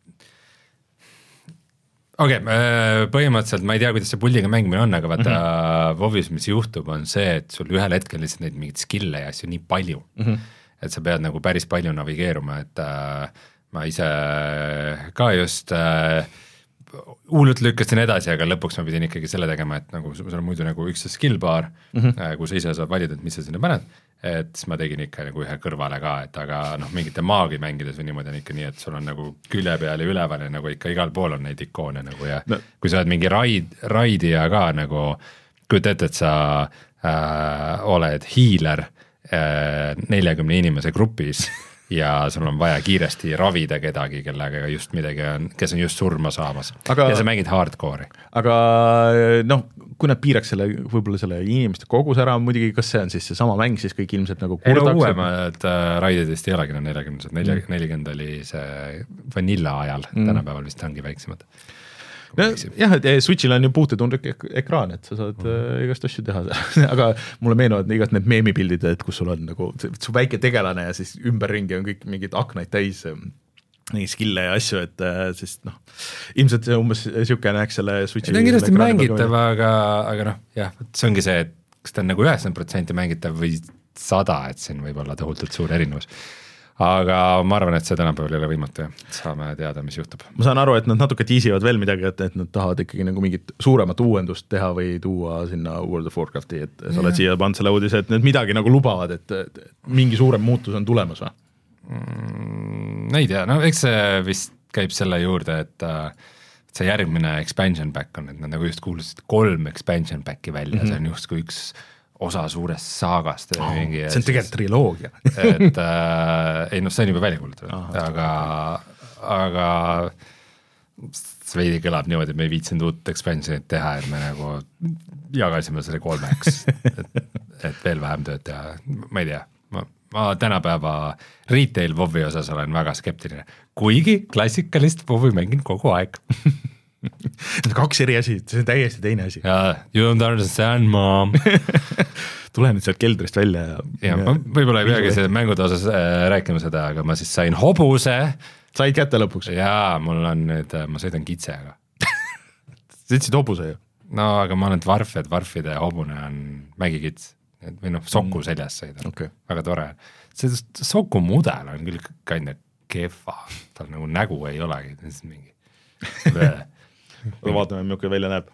Speaker 2: okei, okay, äh, põhimõtteliselt ma ei tea, kuidas see puldiga mängimine on, aga vaata mm -hmm. Vovis, mis juhtub, on see, et sul ühel hetkel lihtsalt neid mingid skille ja asju nii palju mm, -hmm. et sa pead nagu päris palju navigeeruma, et äh, ma ise ka just äh, hullult lükkasin edasi, aga lõpuks ma pidin ikkagi selle tegema, et nagu sul on muidu nagu üks skill bar mm, -hmm. kus sa ise saad valida, et mis sa sinna paned, et siis ma tegin ikka nagu ühe kõrvale ka, et aga noh, mingite maagi mängides või niimoodi on ikka nii, et sul on nagu külje peal ja üleval ja nagu ikka igal pool on neid ikoone nagu ja no. kui sa oled mingi raid, raidija ka nagu, kujuta ette, et sa äh, oled hiiler äh, neljakümne inimese grupis ja sul on vaja kiiresti ravida kedagi, kellega just midagi on, kes on just surma saamas aga, ja sa mängid hardcore'i. Aga
Speaker 1: noh, kui nad piiraks selle, võib-olla selle inimeste kogus ära, muidugi kas see on siis see sama mäng, siis kõik ilmselt nagu
Speaker 2: kurdaks. Ei no uuemad äh, raididest ei olegi neljakümnesed, nelikümmend oli see vanilla ajal, mm. tänapäeval vist ongi väiksemad.
Speaker 1: No, jah, et Switchil on ju puutetundlik ek ekraan, et sa saad mm. äh, igast asju teha, aga mulle meenuvad igast need meemipildid, et kus sul on nagu su väike tegelane ja siis ümberringi on kõik mingid aknaid täis nii skille ja asju, et siis noh, ilmselt see umbes siuke näeks selle Switchi.
Speaker 2: See on kindlasti mängitav, aga, aga noh, jah, see ongi see, et kas ta on nagu üheksakümmend protsenti mängitav või sada, et siin võib olla tohutult suur erinevus. Aga ma arvan, et see tänapäeval ei ole võimatu ja saame teada, mis juhtub.
Speaker 1: Ma saan aru, et nad natuke tiisivad veel midagi, et, et nad tahavad ikkagi nagu mingit suuremat uuendust teha või tuua sinna World of Warcrafti, et sa oled siia pannud selle uudise, et need midagi nagu lubavad, et, et mingi suurem muutus on tulemas või?
Speaker 2: Mm, ei tea, no eks see vist käib selle juurde, et see järgmine expansion pack on, et nad nagu just kuulusid kolm expansion packi välja mm, -hmm. see on just kui üks osa suurest saagast
Speaker 1: oh, mingi, see on tegelikult triloogia
Speaker 2: et äh, ei noh, see on juba välja kuulutatud, aga aga see veidi kõlab niimoodi, et me ei viitsinud uut expansionit teha, et me nagu jagasime selle kolmeks et, et veel vähem tööd teha, ma ei tea, ma, ma tänapäeva retail WoW-i osas olen väga skeptiline, kuigi klassikalist WoW-i mängin kogu aeg
Speaker 1: kaks eri asi, see on täiesti teine asi.
Speaker 2: jaa, you don't understand, mom
Speaker 1: tule nüüd sealt keldrist välja ja,
Speaker 2: ja, ja ma võib-olla ei peagi see mängude osas äh, rääkima seda, aga ma siis sain hobuse.
Speaker 1: Said kätte lõpuks?
Speaker 2: jaa, mul on nüüd, ma sõidan kitsega
Speaker 1: sa ütlesid hobuse ju?
Speaker 2: no aga ma olen dvarf ja dvarfide hobune on mägikits või noh, soku mm. seljas sõidan okay., väga tore. see soku mudel on küll kinda kehva, tal nagu nägu ei olegi, mingi
Speaker 1: vaatame, milline välja näeb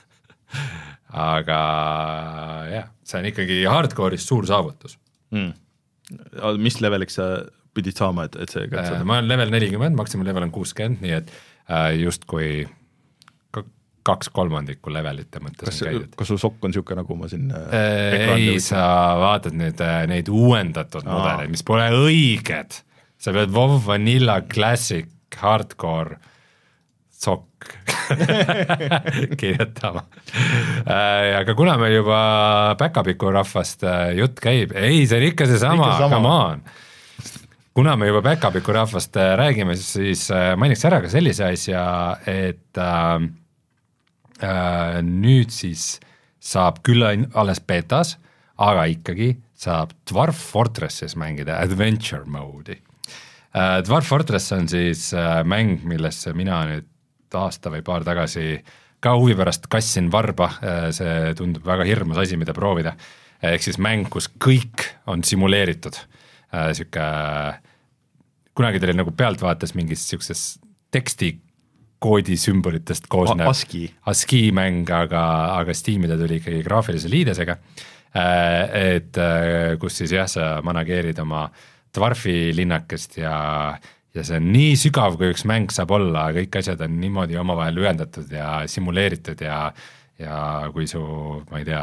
Speaker 2: aga jah, see on ikkagi hardcore'is suur saavutus
Speaker 1: mm. mis leveliks sa pidid saama, et, et see
Speaker 2: äh, ma olen level nelikümmend, maksimum level on kuuskümmend, nii et äh, justkui kaks kolmandikku levelite mõttes
Speaker 1: kas, kas sul sokk on niisugune, nagu ma siin
Speaker 2: äh, ei, sa vaatad nüüd äh, neid uuendatud Aa. mudeleid, mis pole õiged, sa pead WoW Vanilla Classic Hardcore sokk kirjutama äh, aga kuna me juba päkapiku rahvast äh, jutt käib, ei, see on ikka see sama, come on kuna me juba päkapiku rahvast äh, räägime, siis äh, mainiks ära ka sellise asja, et äh, äh, nüüd siis saab küll alles betas, aga ikkagi saab Dwarf Fortressis mängida adventure mode'i äh, Dwarf Fortress on siis äh, mäng, millesse mina nüüd aasta või paar tagasi ka huvi pärast kassin varba, see tundub väga hirmus asi, mida proovida, ehk siis mäng, kus kõik on simuleeritud, siuke, kunagi teil nagu pealtvaates mingis siukses tekstikoodi sümbolitest koosnev
Speaker 1: ASCII,
Speaker 2: ASCII mäng, aga, aga Steam'i ta tuli ikkagi graafilise liidesega, et kus siis jah, sa manageerid oma dwarfi linnakest ja ja see on nii sügav, kui üks mäng saab olla, kõik asjad on niimoodi omavahel ühendatud ja simuleeritud ja, ja kui su, ma ei tea,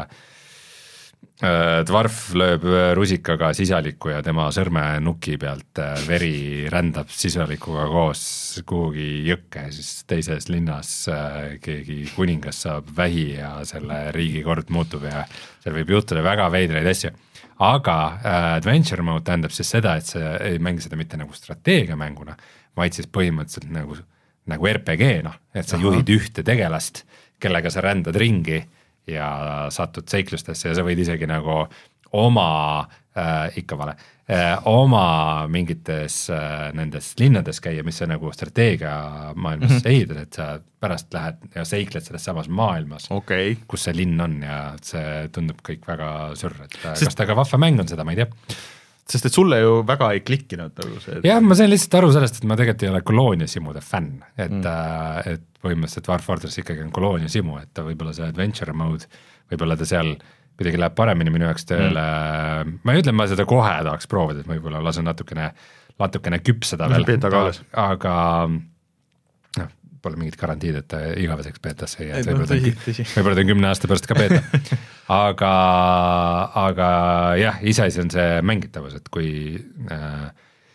Speaker 2: dwarf lööb rusikaga sisaliku ja tema sõrme nuki pealt veri rändab sisalikuga koos kuhugi jõkke, siis teises linnas keegi kuningas saab vähi ja selle riigi kord muutub ja seal võib juhtuda väga veidraid asju. Aga äh, adventure mode tähendab siis seda, et sa ei mängi seda mitte nagu strateegiamänguna, vaid siis põhimõtteliselt nagu, nagu R P G, noh, et sa Aha. juhid ühte tegelast, kellega sa rändad ringi ja satud seiklustesse ja sa võid isegi nagu oma, äh, ikka vale, äh, oma mingites äh, nendes linnades käia, mis sa nagu strateegia maailmas mm -hmm. ehitad, et sa pärast lähed ja seikled selles samas maailmas,
Speaker 1: okay.
Speaker 2: kus see linn on ja see tundub kõik väga sürr, et Sest... kas ta ka vahva mäng on seda, ma ei tea.
Speaker 1: Sest et sulle ju väga ei klikkinud nagu see.
Speaker 2: jah, ma sain lihtsalt aru sellest, et ma tegelikult ei ole kolooniasimude fänn, et mm., äh, et põhimõtteliselt Dwarf Fortress ikkagi on kolooniasimu, et võib-olla see adventure mode, võib-olla ta seal kuidagi läheb paremini minu jaoks tööle mm., ma ei ütle, ma seda kohe tahaks proovida, et ma võib-olla lasen natukene, natukene küpseda veel, aga noh, pole mingit garantiid, et igaveseks beetasse ei jää, võib-olla ta on, võib-olla ta on kümne aasta pärast ka beeta, aga, aga jah, iseasi on see mängitavus, et kui äh,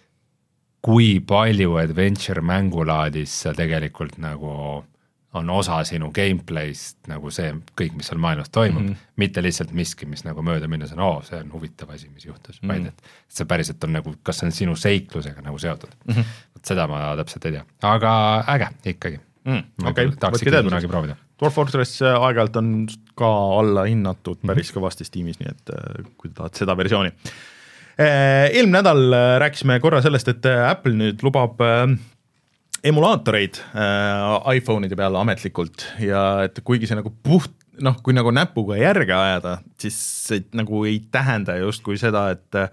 Speaker 2: kui palju adventure mängulaadis sa tegelikult nagu on osa sinu gameplayst nagu see kõik, mis seal maailmas toimub, mm -hmm. mitte lihtsalt miski, mis nagu mööda minnes on, oo, see on huvitav asi, mis juhtus, mm -hmm. vaid et see päriselt on nagu, kas see on sinu seiklusega nagu seotud mm. -hmm. seda ma täpselt ei tea, aga äge ikkagi
Speaker 1: mm,. Okay.
Speaker 2: tahaks ikka kunagi proovida.
Speaker 1: Dwarf Fortress aeg-ajalt on ka alla hinnatud päris mm -hmm. kõvasti Steamis, nii et kui tahad seda versiooni. Eelmine nädal rääkisime korra sellest, et Apple nüüd lubab emulaatoreid äh, iPhone'ide peale ametlikult ja et kuigi see nagu puht, noh, kui nagu näpuga järge ajada, siis see nagu ei tähenda justkui seda, et äh,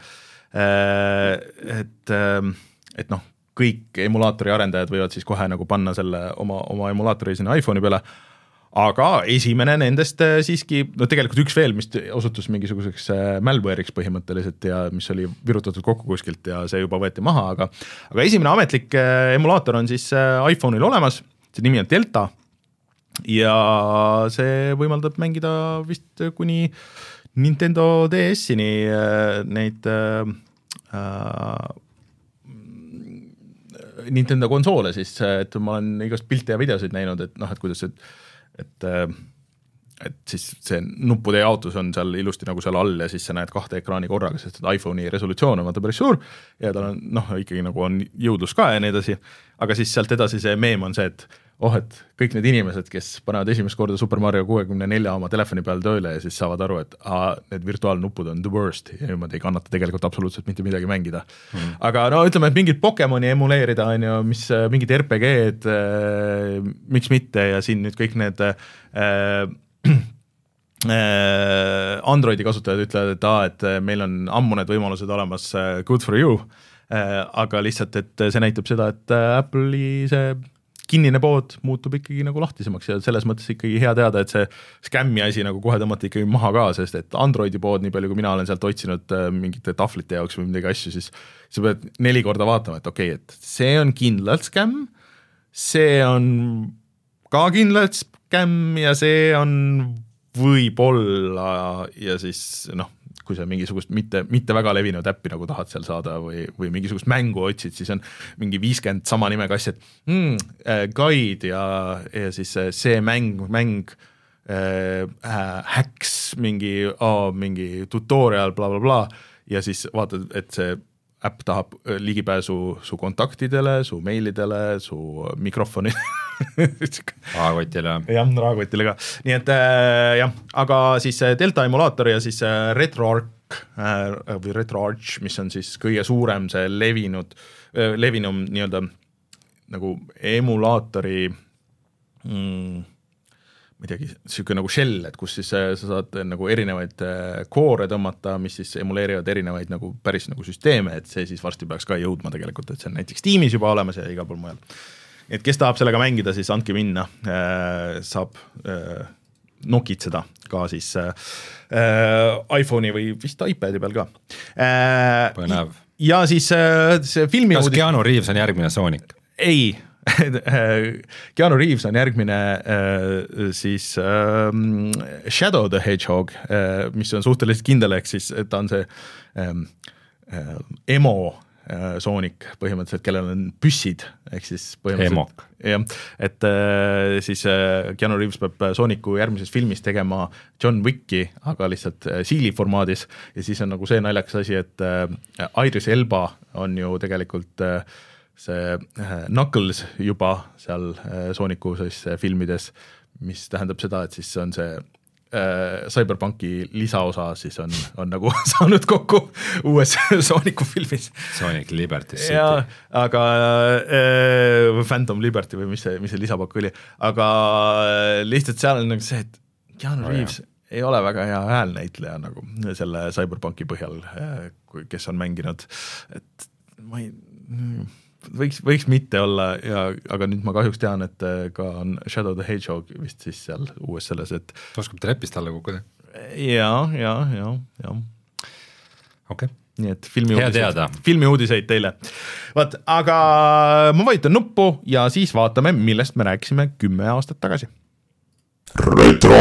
Speaker 1: et, äh, et noh, kõik emulaatori arendajad võivad siis kohe nagu panna selle oma, oma emulaatori sinna iPhone'i peale, aga esimene nendest siiski, no tegelikult üks veel, mis osutus mingisuguseks malware'iks põhimõtteliselt ja mis oli virutatud kokku kuskilt ja see juba võeti maha, aga aga esimene ametlik emulaator on siis iPhone'il olemas, see nimi on Delta ja see võimaldab mängida vist kuni Nintendo D S-ini neid äh, Nintendo konsoole siis, et ma olen igast pilte ja videosid näinud, et noh, et kuidas, et, et, et siis see nuppude jaotus on seal ilusti nagu seal all ja siis sa näed kahte ekraani korraga, sest et iPhone'i resolutsioon on vaata päris suur ja tal on noh, ikkagi nagu on jõudlus ka ja nii edasi, aga siis sealt edasi see meem on see, et oh, et kõik need inimesed, kes panevad esimest korda Super Mario kuuekümne nelja oma telefoni peal tööle ja siis saavad aru, et aa, need virtuaalnuppud on the worst ja niimoodi ei kannata tegelikult absoluutselt mitte midagi mängida. Mm. Aga no ütleme, et mingit Pokemoni emuleerida on ju, mis mingid R P G-d, äh, miks mitte ja siin nüüd kõik need äh, Androidi kasutajad ütlevad, et aa, et meil on ammu need võimalused olemas, good for you, äh, aga lihtsalt, et see näitab seda, et Apple'i see kinnine pood muutub ikkagi nagu lahtisemaks ja selles mõttes ikkagi hea teada, et see skämmi asi nagu kohe tõmmati ikkagi maha ka, sest et Androidi pood, nii palju kui mina olen sealt otsinud mingite tahvlite jaoks või midagi asju, siis sa pead neli korda vaatama, et okei, okay, et see on kindlalt skämm, see on ka kindlalt skämm ja see on võib-olla ja siis noh, kui sa mingisugust mitte, mitte väga levinud äppi nagu tahad seal saada või, või mingisugust mängu otsid, siis on mingi viiskümmend sama nimega asja, et mm, äh, guide ja, ja siis see mäng, mäng äh, hacks, mingi, oh, mingi tutorial, bla, bla, bla, ja siis vaatad, et see äpp tahab ligipääsu su kontaktidele, su meilidele, su mikrofoni
Speaker 2: rahakotile.
Speaker 1: jah, rahakotile ka. Nii et äh, jah, aga siis Delta emulaator ja siis äh, RetroArch äh, või RetroArch, mis on siis kõige suurem see levinud, äh, levinum nii-öelda nagu emulaatori mm, ma ei teagi, siuke nagu shell, et kus siis sa saad nagu erinevaid koore tõmmata, mis siis emuleerivad erinevaid nagu päris nagu süsteeme, et see siis varsti peaks ka jõudma tegelikult, et see on näiteks Steamis juba olemas ja igal pool mujal. Et kes tahab sellega mängida, siis andke minna, saab nokitseda ka siis iPhone'i või vist iPadi peal ka.
Speaker 2: Põnev.
Speaker 1: Ja siis see filmi...
Speaker 2: Kas Keanu Reeves on järgmine Sonic?
Speaker 1: Ei, Keanu Reeves on järgmine äh, siis äh, Shadow the Hedgehog, äh, mis on suhteliselt kindel, ehk siis ta on see äh, äh, emo äh, Sonic põhimõtteliselt, kellel on püssid, ehk siis põhimõtteliselt jah, et äh, siis äh, Keanu Reeves peab Sonicu järgmises filmis tegema John Wicki, aga lihtsalt äh, siili formaadis ja siis on nagu see naljakas asi, et äh, Idris Elba on ju tegelikult äh, see Knuckles juba seal Sooniku siis filmides, mis tähendab seda, et siis on see äh, Cyberpunki lisaosa siis on, on nagu saanud kokku uues Sooniku filmis.
Speaker 2: Sonic Liberty City.
Speaker 1: Ja, aga äh, Phantom Liberty või mis see, mis see lisapakk oli, aga lihtsalt seal on nagu see, et Keanu oh, Reeves jah. Ei ole väga hea häälnäitleja nagu selle Cyberpunki põhjal, kes on mänginud, et ma ei... Võiks, võiks mitte olla, ja, aga nüüd ma kahjuks tean, et ka on Shadow the Hedgehog vist siis seal uues selles, et
Speaker 2: oskab trepist alla kukkuda?
Speaker 1: Ja, ja, ja, ja.
Speaker 2: Okay.
Speaker 1: Nii et filmi uudiseid, filmi uudiseid teile. Vaat, aga ma vajutan nuppu ja siis vaatame, millest me rääkisime kümme aastat tagasi. Retro!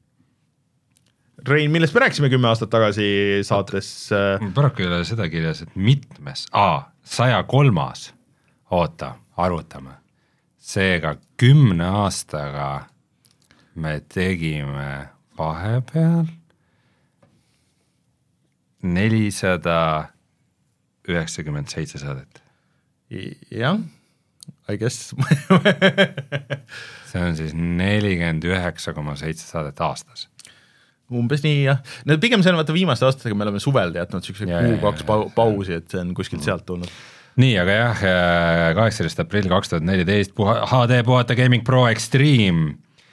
Speaker 1: Rein, millest me rääkisime kümme aastat tagasi saates?
Speaker 2: Paraku ei ole seda kirjas, et mitmes, aa, saja kolmas. Oota, arvutame. Seega kümne aastaga me tegime vahepeal nelisada üheksakümmend seitse saadet.
Speaker 1: Jah, I guess.
Speaker 2: See on siis nelikümmend üheksa koma seitse saadet aastas.
Speaker 1: Umbes nii, jah. No, pigem see on vaata viimaste aastatega, me oleme suvel jätnud siukse kuu kaks pausi, et see on kuskilt sealt tulnud.
Speaker 2: Nii, aga jah, kaheksateist aprill kaks tuhat neliteist H D Puhata Gaming Pro Extreme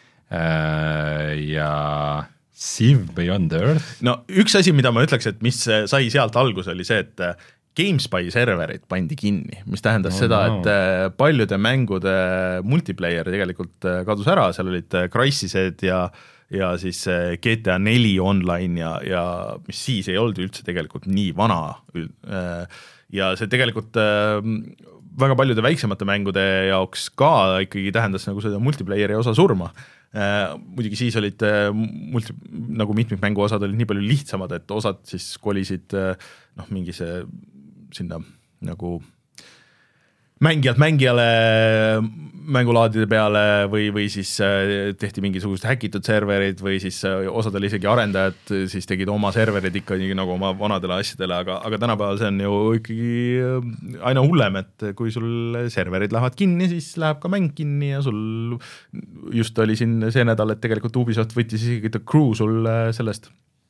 Speaker 2: ja Civ Beyond Earth.
Speaker 1: No üks asi, mida ma ütleks, et mis sai sealt algus, oli see, et GameSpy serverid pandi kinni, mis tähendas no, seda, no. et paljude mängude multiplayer tegelikult kadus ära, seal olid Crysised ja ja siis G T A neli online ja, ja mis siis ei olnud üldse tegelikult nii vana ja see tegelikult väga paljude väiksemate mängude jaoks ka ikkagi tähendas nagu seda multiplayeri osa surma. Muidugi siis olid multi, nagu mitmikmängu osad olid nii palju lihtsamad, et osad siis kolisid noh, mingi see sinna nagu mängijalt mängijale mängulaadide peale või, või siis tehti mingisugused häkitud serverid või siis osadel isegi arendajad siis tegid oma serverid ikka nii nagu oma vanadele asjadele, aga, aga tänapäeval see on ju ikkagi aina hullem, et kui sul serverid lähevad kinni, siis läheb ka mäng kinni ja sul just oli siin see nädal, et tegelikult Ubisoft võttis isegi The Crew sul sellest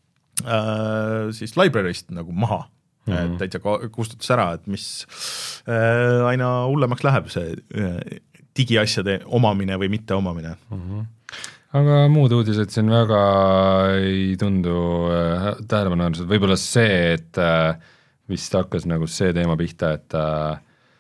Speaker 1: äh, siis library'st nagu maha. Mm-hmm. Et täitsa kustutas ära, et mis äh, aina hullemaks läheb see äh, digiasjade omamine või mitte omamine.
Speaker 2: Mm-hmm. Aga muud uudised siin väga ei tundu äh, tähelepanuväärselt, võib-olla see, et äh, vist hakkas nagu see teema pihta, et äh,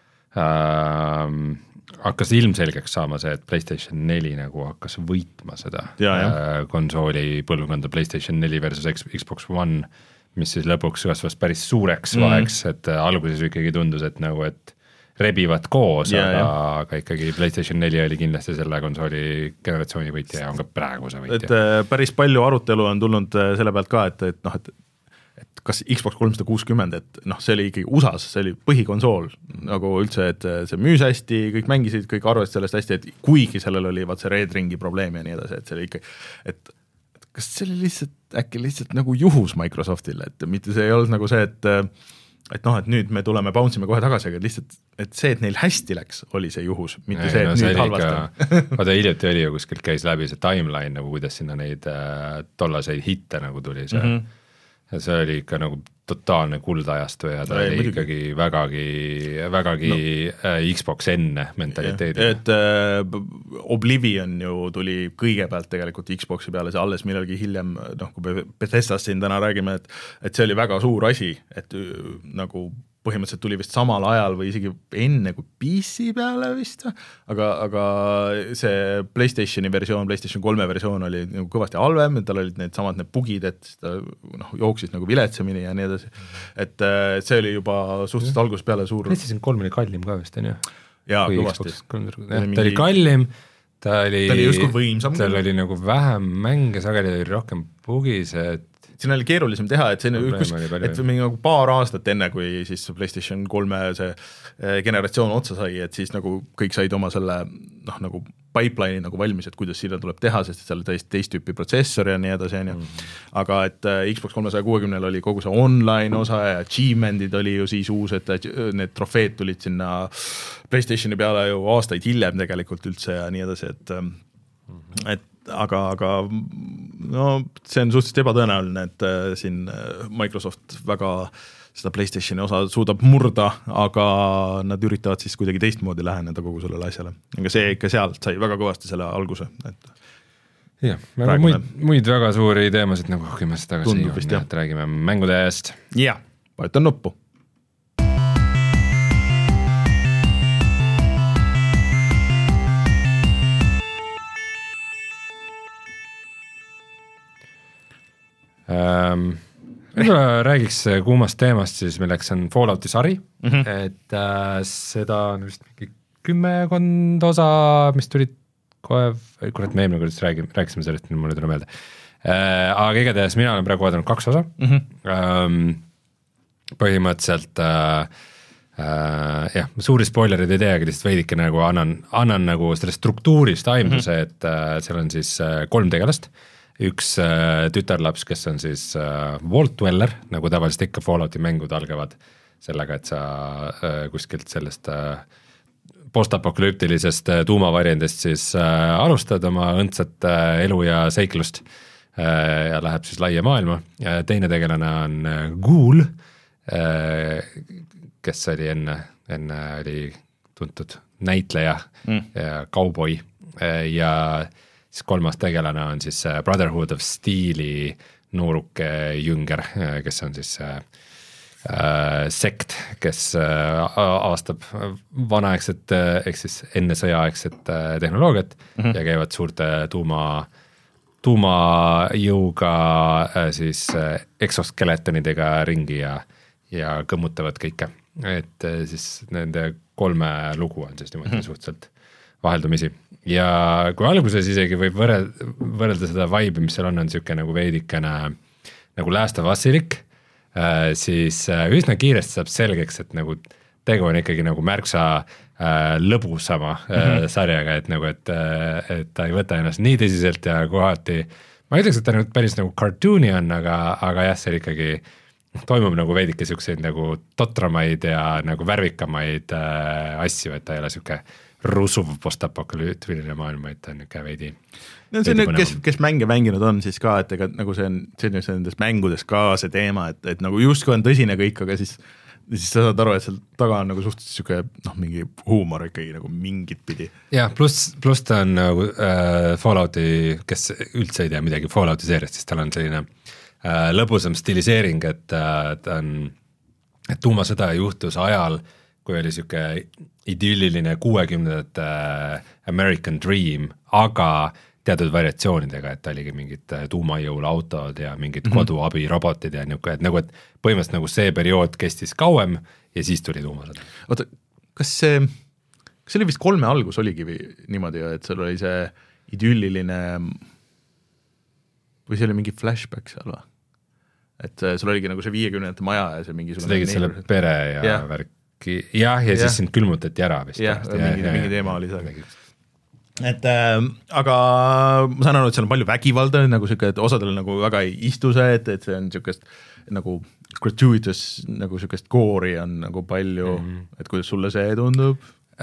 Speaker 2: äh, hakkas ilmselgeks saama see, et PlayStation neli nagu hakkas võitma seda ja, äh, konsooli põlvkonda PlayStation neli versus Xbox One, mis siis lõpuks kasvas päris suureks mm. vaheks, et alguses ikkagi tundus, et nagu, et rebivad koos, yeah, aga, yeah. aga ikkagi PlayStation neli oli kindlasti selle konsooli generatsiooni võitja ja on ka praegu see võitja.
Speaker 1: Et päris palju arutelu on tulnud selle pealt ka, et, et noh, et et kas Xbox kolmsada kuuskümmend, et noh, see oli ikkagi U S A-s, see oli põhikonsool nagu üldse, et see müüs hästi, kõik mängisid, kõik arvasid sellest hästi, et kuigi sellel oli vaat see Red Ringi probleem ja nii edasi, et see oli ikka, et kas see oli lihtsalt, äkki lihtsalt nagu juhus Microsoftile, et mitte see ei olnud nagu see, et et noh, et nüüd me tuleme, bouncime kohe tagasi, aga lihtsalt, et see, et neil hästi läks, oli see juhus, mitte ei, see, et no, nüüd halvasti.
Speaker 2: Vaata, hiljuti oli ju kuskilt käis läbi see timeline, nagu kuidas sinna neid äh, tollaseid hitte nagu tuli see mm, -hmm. ja see oli ikka nagu totaalne kuldajastu ja ta ei, oli muidugi. ikkagi vägagi, vägagi no. äh, Xbox enne mentaliteedi.
Speaker 1: Et äh, Oblivion ju tuli kõigepealt tegelikult Xboxi peale, see alles millalgi hiljem, noh, kui Bethesdast siin täna räägime, et, et see oli väga suur asi, et nagu põhimõtteliselt tuli vist samal ajal või isegi enne kui P C peale vist, aga, aga see PlayStationi versioon, PlayStation kolme versioon oli nagu kõvasti halvem, et tal olid need samad need bugid, et ta noh, jooksis nagu viletsemini ja nii edasi. Et see oli juba suhteliselt algusest peale suur.
Speaker 2: PlayStation kolm oli kallim ka vist, on ju?
Speaker 1: Jaa, kõvasti.
Speaker 2: Ta oli kallim, ta oli,
Speaker 1: ta oli justkui võimsam.
Speaker 2: Tal oli nagu vähem mänge, sageli oli rohkem bugis, et
Speaker 1: siin oli keerulisem teha, et see kus, et mingi nagu paar aastat enne, kui siis PlayStation kolme see generatsioon otsa sai, et siis nagu kõik said oma selle noh, nagu pipeline'i nagu valmis, et kuidas sinna tuleb teha, sest seal täiesti teist tüüpi protsessor ja nii edasi, on ju. Aga et Xbox kolmesaja kuuekümnel oli kogu see online osa ja achievement'id oli ju siis uus, et need trofeed tulid sinna PlayStationi peale ju aastaid hiljem tegelikult üldse ja nii edasi, et et aga, aga no see on suhteliselt ebatõenäoline, et äh, siin Microsoft väga seda PlayStationi osa suudab murda, aga nad üritavad siis kuidagi teistmoodi läheneda kogu sellele asjale. Aga see ikka sealt sai väga kõvasti selle alguse. Et
Speaker 2: jah, aga muid, muid väga suuri teemasid, nagu kui me seda tagasi
Speaker 1: vist,
Speaker 2: on, et räägime mängude eest.
Speaker 1: Jah, vajutan nuppu.
Speaker 2: Ähm, võib-olla räägiks kuumast teemast siis, milleks on Fallouti sari, mm -hmm. et äh, seda on vist mingi kümmekond osa, mis tulid kohe, kurat me eelmine kord räägime, rääkisime sellest, mulle tule meelde äh,, aga igatahes mina olen praegu vaadanud kaks osa mm, -hmm. ähm, põhimõtteliselt äh, äh, jah, suuri spoilerid ei tee, aga lihtsalt veidike nagu annan, annan nagu sellest struktuurist aimduse, mm -hmm. et äh, seal on siis äh, kolm tegelast, üks äh, tütarlaps, kes on siis äh, Vault Dweller, nagu tavaliselt ikka Fallouti mängud algavad sellega, et sa äh, kuskilt sellest äh, postapokalüptilisest äh, tuumavarjendist siis äh, alustad oma õndsat äh, elu ja seiklust äh, ja läheb siis laia maailma. Ja teine tegelane on äh, Ghoul, äh, kes oli enne, enne oli tuntud näitleja mm. ja kauboi äh, ja siis kolmas tegelane on siis Brotherhood of Steel'i nooruke jünger, kes on siis äh, sekt, kes äh, avastab vanaaegset, ehk siis enne sõjaaegset äh, tehnoloogiat mm -hmm. ja käivad suurte tuuma, tuumajõuga äh, siis äh, exoskeletonidega ringi ja, ja kõmmutavad kõike. Et äh, siis nende kolme lugu on siis niimoodi mm-hmm. suhteliselt vaheldumisi ja kui alguses isegi võib võrrelda, võrrelda seda vibe'i, mis seal on, on niisugune nagu veidikene nagu Last of Usilik, siis üsna kiiresti saab selgeks, et nagu tegu on ikkagi nagu märksa äh, lõbusama mm-hmm. äh, sarjaga, et nagu, et, et ta ei võta ennast nii tõsiselt ja kohati, ma ei ütleks, et ta nüüd päris nagu cartooni on, aga, aga jah, see ikkagi toimub nagu veidike siukseid nagu totramaid ja nagu värvikamaid äh, asju, et ta ei ole siuke rusuv postapokalüütiline maailm, et ta on niuke veidi.
Speaker 1: No see on, kes, kes mänge mänginud on siis ka, et ega nagu see on, see on nendes mängudes ka see teema, et, et nagu justkui on tõsine kõik, aga siis siis sa saad aru, et seal taga on nagu suhteliselt siuke noh, mingi huumor ikkagi nagu mingit pidi.
Speaker 2: jah, pluss, pluss ta on nagu äh, Fallouti, kes üldse ei tea midagi Fallouti seeriast, siis tal on selline äh, lõbusam stiliseering, et äh, ta on, et tuumasõda juhtus ajal, kui oli siuke idülliline kuuekümnendate äh, American Dream, aga teatud variatsioonidega, et ta oligi mingid tuumajõul autod ja mingid mm-hmm. koduabirobotid ja niuke, et nagu, et põhimõtteliselt nagu see periood kestis kauem ja siis tuli tuumasõda.
Speaker 1: Oota, kas see, kas see oli vist kolme algus oligi või niimoodi, et seal oli see idülliline või see oli mingi flashback seal või? Et sul oligi nagu see viiekümnendate maja ja see mingi
Speaker 2: sa tegid selle pere ja yeah. värki, jah, ja, ja siis sind külmutati ära vist.
Speaker 1: jah, mingi, mingi teema oli seal. Et äh, aga ma saan aru, et seal on palju vägivalda, nagu siuke, et osadel nagu väga ei istu see, et, et see on siukest nagu gratuitous nagu siukest koori on nagu palju mm., et kuidas sulle see tundub?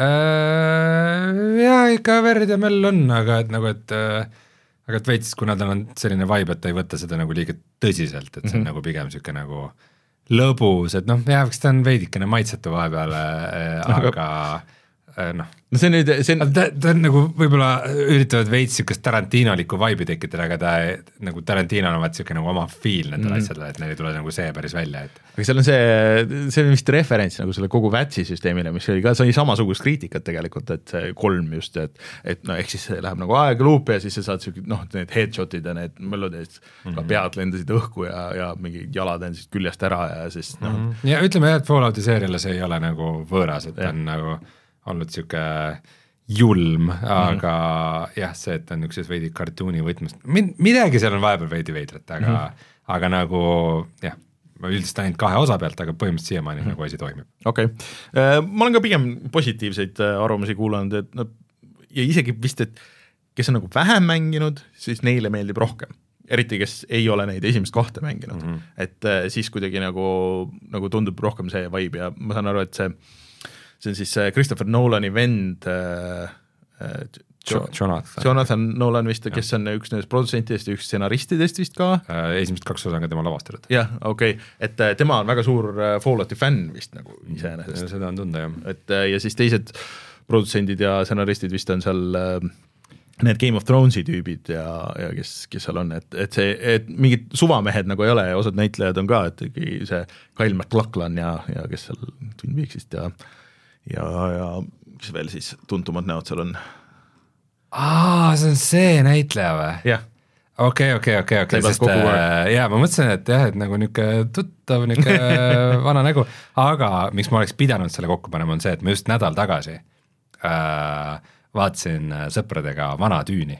Speaker 2: Äh, jah, ikka verd ja mell on, aga et nagu, et äh, aga et veits, kuna tal on selline vibe, et ta ei võta seda nagu liiga tõsiselt, et see on mm-hmm. nagu pigem siuke nagu lõbus, et noh, jah, ta on veidikene maitsetu vahepeal, äh, aga noh,
Speaker 1: no see nüüd, see on
Speaker 2: ta, ta on nagu võib-olla üritavad veits siukest Tarantinolikku vibe'i tekitada, aga ta nagu Tarantinol on vaat siuke nagu oma feel nendel mm-hmm. asjadele, et neil ei tule nagu see päris välja, et
Speaker 1: aga seal on see, see on vist referents nagu selle kogu Vätsi süsteemile, mis oli ka, sai samasugust kriitikat tegelikult, et see kolm just, et et no ehk siis läheb nagu aegluup ja siis sa saad siuke, noh, need headshotid ja need melodid mm-hmm. ka pead lendasid õhku ja, ja mingi jalad endiselt küljest ära ja siis noh
Speaker 2: mm-hmm. ja ütleme jah, et Fallouti seeriale see ei ole nagu võõras, et ja. on nagu olnud siuke julm, aga mm-hmm. jah, see, et on niisuguses veidi kartuuni võtmest, midagi seal on vahepeal veidi veidrat, aga mm-hmm. aga nagu jah, ma üldiselt ainult kahe osa pealt, aga põhimõtteliselt siiamaani mm-hmm. nagu asi toimib.
Speaker 1: Okei okay., ma olen ka pigem positiivseid arvamusi kuulanud, et no, ja isegi vist, et kes on nagu vähem mänginud, siis neile meeldib rohkem. Eriti, kes ei ole neid esimest kahte mänginud. Mm-hmm. Et siis kuidagi nagu, nagu tundub rohkem see vibe ja ma saan aru, et see see on siis Christopher Nolani vend äh,
Speaker 2: jo- Jonathan.
Speaker 1: Jonathan Nolan vist, kes on üks nendest produtsentidest ja üks stsenaristidest vist ka.
Speaker 2: Äh, esimest kaks osa on ka tema lavastatud.
Speaker 1: jah, okei, okay. et tema on väga suur Fallouti fänn vist nagu iseenesest.
Speaker 2: Seda on tunda, jah.
Speaker 1: Et ja siis teised produtsendid ja stsenaristid vist on seal need Game of Thronesi tüübid ja, ja kes, kes seal on, et, et see, et mingid suvamehed nagu ei ole ja osad näitlejad on ka, et see Kyle MacLachlan ja, ja kes seal Twin Peaksist ja ja, ja kes veel siis tuntumad näod seal on?
Speaker 2: Aa, see on see näitleja või?
Speaker 1: jah.
Speaker 2: okei, okei, okei, okei, sest äh, jaa, ma mõtlesin, et jah, et nagu niisugune tuttav, niisugune vana nägu, aga miks ma oleks pidanud selle kokku panema, on see, et ma just nädal tagasi äh, vaatasin sõpradega Vana Tüüni,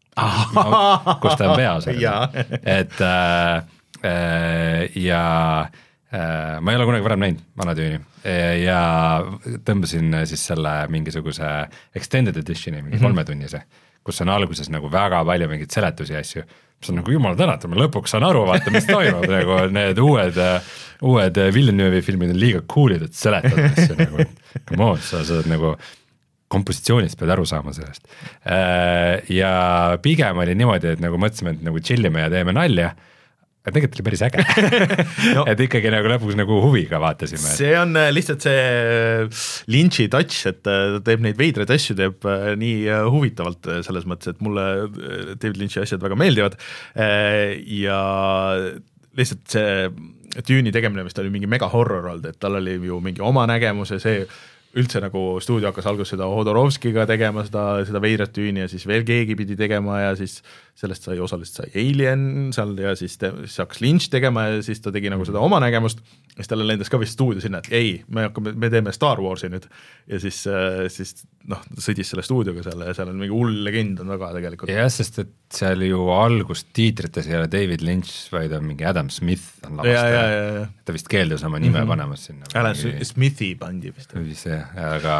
Speaker 2: kus ta on peas. et äh, äh, ja äh, ma ei ole kunagi varem näinud Vana Tüüni ja tõmbasin siis selle mingisuguse extended editioni, mingi mm-hmm. kolmetunnise, kus on alguses nagu väga palju mingeid seletusi ja asju, mis on nagu jumala tänatud, ma lõpuks saan aru, vaata, mis toimub, nagu need uued, uued Villeneuve'i filmid on liiga coolid, et seletad asju nagu, come on, sa saad nagu kompositsioonist pead aru saama sellest. Ja pigem oli niimoodi, et nagu mõtlesime, et nagu chillime ja teeme nalja, et tegelikult oli päris äge. no, et ikkagi nagu lõpuks nagu huviga vaatasime.
Speaker 1: See on lihtsalt see Lynch'i touch, et ta teeb neid veidraid asju, teeb nii huvitavalt selles mõttes, et mulle David Lynch'i asjad väga meeldivad ja lihtsalt see Tüüni tegemine, mis ta oli mingi mega horror olnud, et tal oli ju mingi oma nägemus ja see üldse nagu stuudio hakkas alguses seda Hodorovskiga tegema, seda, seda veidrat Tüüni ja siis veel keegi pidi tegema ja siis sellest sai osaliselt sai Alien seal ja siis, te, siis hakkas Lynch tegema ja siis ta tegi nagu seda oma nägemust, siis talle lendas ka vist stuudio sinna, et ei, me hakkame, me teeme Star Warsi nüüd ja siis, siis noh, sõdis selle stuudioga seal ja seal on mingi hull legend on taga tegelikult.
Speaker 2: jah, sest et seal ju algust tiitrites ei ole David Lynch, vaid on mingi Adam Smith on lavastaja, ta vist keeldus oma nime mm-hmm. panemas sinna.
Speaker 1: Alan mingi... Smithi pandi vist.
Speaker 2: vist jah, aga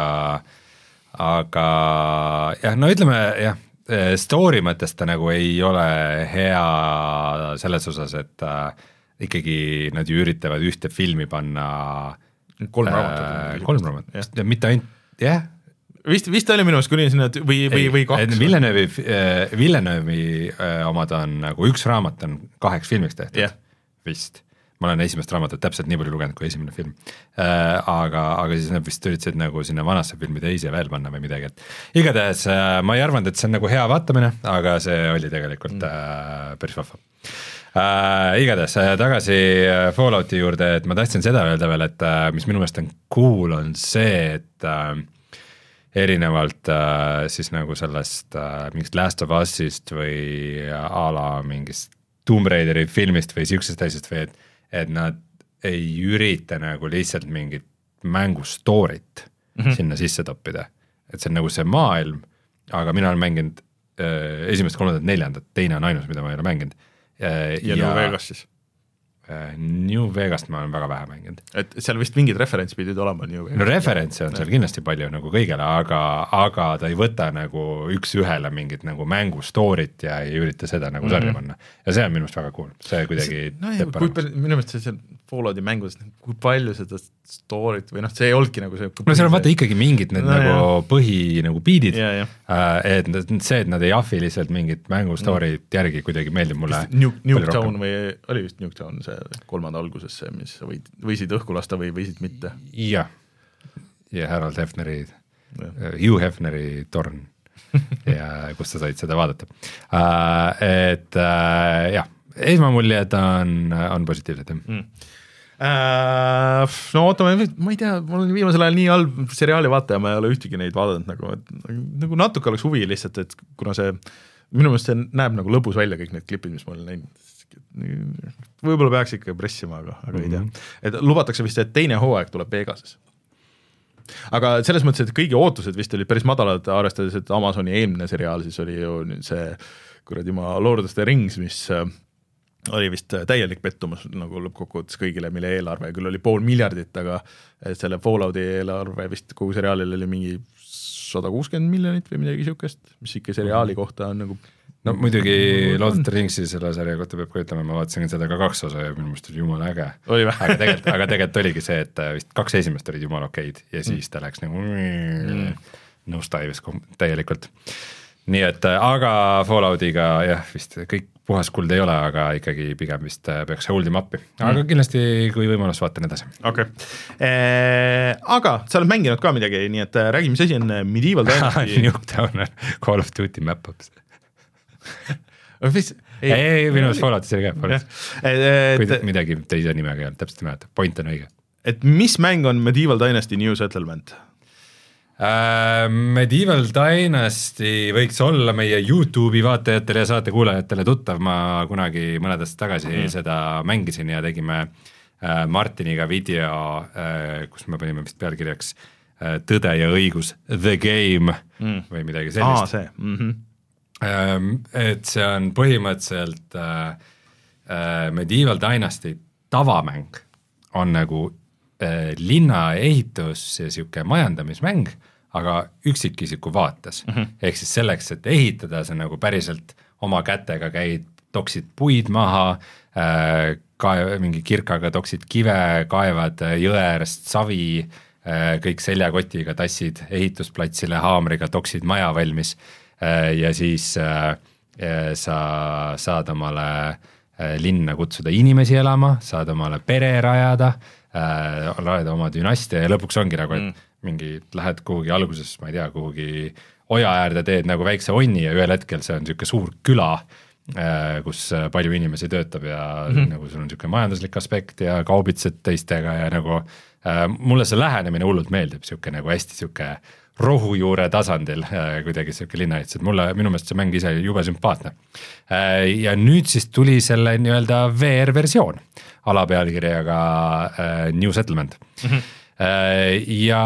Speaker 2: aga jah, no ütleme jah, story mõttes ta nagu ei ole hea selles osas, et äh, ikkagi nad ju üritavad ühte filmi panna
Speaker 1: kolm raamatut.
Speaker 2: Äh, kolm raamatut, mitte ainult, jah.
Speaker 1: Vist, vist oli minu meelest kuni sinna või, või, või kaks.
Speaker 2: Villeneuve'i, Villeneuve'i omad on nagu üks raamat on kaheks filmiks tehtud yeah. vist. Ma olen esimest raamatut täpselt nii palju lugenud kui esimene film. Äh, aga, aga siis nad vist üritasid nagu sinna vanasse filmi teisi veel panna või midagi. Et igatahes äh, ma ei arvanud, et see on nagu hea vaatamine, aga see oli tegelikult mm. äh, päris vahva. Äh, igatahes äh, tagasi Fallouti juurde, et ma tahtsin seda öelda veel, et äh, mis minu meelest on cool, on see, et äh, erinevalt äh, siis nagu sellest äh, mingist Last of Us'ist või a la mingist Tomb Raideri filmist või siuksest asjast või et et nad ei ürita nagu lihtsalt mingit mängu story't mm-hmm. sinna sisse toppida. Et see on nagu see maailm, aga mina olen mänginud äh, esimest, kolmandat, neljandat, teine on ainus, mida ma ei ole mänginud.
Speaker 1: Äh, ja, ja New Vegas siis?
Speaker 2: Äh, New Vegast ma olen väga vähe mänginud.
Speaker 1: Et seal vist mingid referents pidid olema New Vegas.
Speaker 2: No referentse on seal kindlasti palju nagu kõigele, aga, aga ta ei võta nagu üks ühele mingit nagu mängu story't ja ei ürita seda nagu mm-hmm. sarja panna. Ja see on minust väga cool. See kuidagi
Speaker 1: no, teeb paremaks. Minu meelest see Fallouti mängus, kui palju seda story't või noh, see ei olnudki nagu see...
Speaker 2: No seal on vaata ikkagi mingid need no, nagu jah. põhi nagu beatid,
Speaker 1: ja, ja.
Speaker 2: Uh, et see, et nad ei ahvi lihtsalt mingit mängu story't mm. järgi kuidagi meeldib mulle.
Speaker 1: Nuketown või oli vist Nuketown see kolmanda alguses see, mis võid, võisid õhku lasta või võisid mitte.
Speaker 2: Jah, ja Harold Hefneri, uh, Hugh Hefneri torn ja kus sa said seda vaadata. Uh, et uh, jah, esmamuljed on, on positiivsed. Mm.
Speaker 1: Uh, no ootame, ma ei tea, mul on viimasel ajal nii halb seriaali vaataja, ma ei ole ühtegi neid vaadanud nagu, et, nagu natuke oleks huvi lihtsalt, et kuna see, minu meelest see näeb nagu lõbus välja kõik need klipid, mis ma olen näinud. Võib-olla peaks ikka pressima, aga, aga mm-hmm. ei tea. Et lubatakse vist, et teine hooaeg tuleb Vegases. Aga selles mõttes, et kõigi ootused vist olid päris madalad, arvestades, et Amazoni eelmine seriaal siis oli ju see kuradi ma Lord of the Rings, mis oli vist täielik pettumus nagu lõppkokkuvõttes kõigile, mille eelarve küll oli pool miljardit, aga selle Fallouti eelarve vist kogu seriaalil oli mingi sada kuuskümmend miljonit või midagi siukest, mis ikka seriaali kohta on nagu
Speaker 2: no muidugi Lord of the Ringsi selle sarja kohta peab ka ütlema, ma vaatasin seda ka kaks osa ja minu meelest oli jumala äge. aga tegelikult, aga tegelikult oligi see, et vist kaks esimest olid jumala okeid ja siis ta läks nagu mm. nõustaivis täielikult. Nii et, aga Falloutiga jah, vist kõik puhas kuld ei ole, aga ikkagi pigem vist peaks holdima appi. Aga mm. kindlasti, kui võimalus, vaatan edasi.
Speaker 1: Okay. Eee, aga sa oled mänginud ka midagi, nii et räägi, mis asi on Medieval Dynasty?
Speaker 2: Nuketown on Call of Duty map-ups.
Speaker 1: Mis,
Speaker 2: ei, ei, ei, minu meelest Falloutis oli ka. Kui midagi teise nimega ei olnud, täpselt nimetada. Point on õige.
Speaker 1: Et mis mäng on Medieval Dynasty New Settlement?
Speaker 2: Uh, Medieval Dynasty võiks olla meie YouTube'i vaatajatele ja saate kuulajatele tuttav, ma kunagi mõnedest tagasi mm. seda mängisin ja tegime uh, Martiniga video, uh, kus me panime vist pealkirjaks uh, Tõde ja õigus, The Game mm. või midagi sellist.
Speaker 1: Aa, see. Mm-hmm.
Speaker 2: Uh, et see on põhimõtteliselt uh, uh, Medieval Dynasty tavamäng on nagu uh, linna ehitus ja siuke majandamismäng, aga üksikisiku vaates. Mm-hmm. Ehk siis selleks, et ehitada, see nagu päriselt oma kätega käid, toksid puid maha, äh, kaev, mingi kirkaga toksid kive, kaevad jõe äärest savi, äh, kõik seljakotiga tassid ehitusplatsile haamriga, toksid maja valmis äh, ja siis äh, sa saad omale äh, linna kutsuda inimesi elama, saad omale pere rajada, äh, rajada oma dünastia ja lõpuks ongi nagu, et mm. mingi lähed kuhugi alguses, ma ei tea, kuhugi oja äärde teed nagu väikse onni ja ühel hetkel see on niisugune suur küla, kus palju inimesi töötab ja mm-hmm. nagu sul on niisugune majanduslik aspekt ja kaubitsed teistega ja nagu äh, mulle see lähenemine hullult meeldib, niisugune nagu hästi niisugune rohujuure tasandil kuidagi siuke linnaehitus, et mulle, minu meelest see mäng ise jube sümpaatne. Ja nüüd siis tuli selle nii-öelda V R versioon alapealkirjaga New Settlement. Mm-hmm. Ja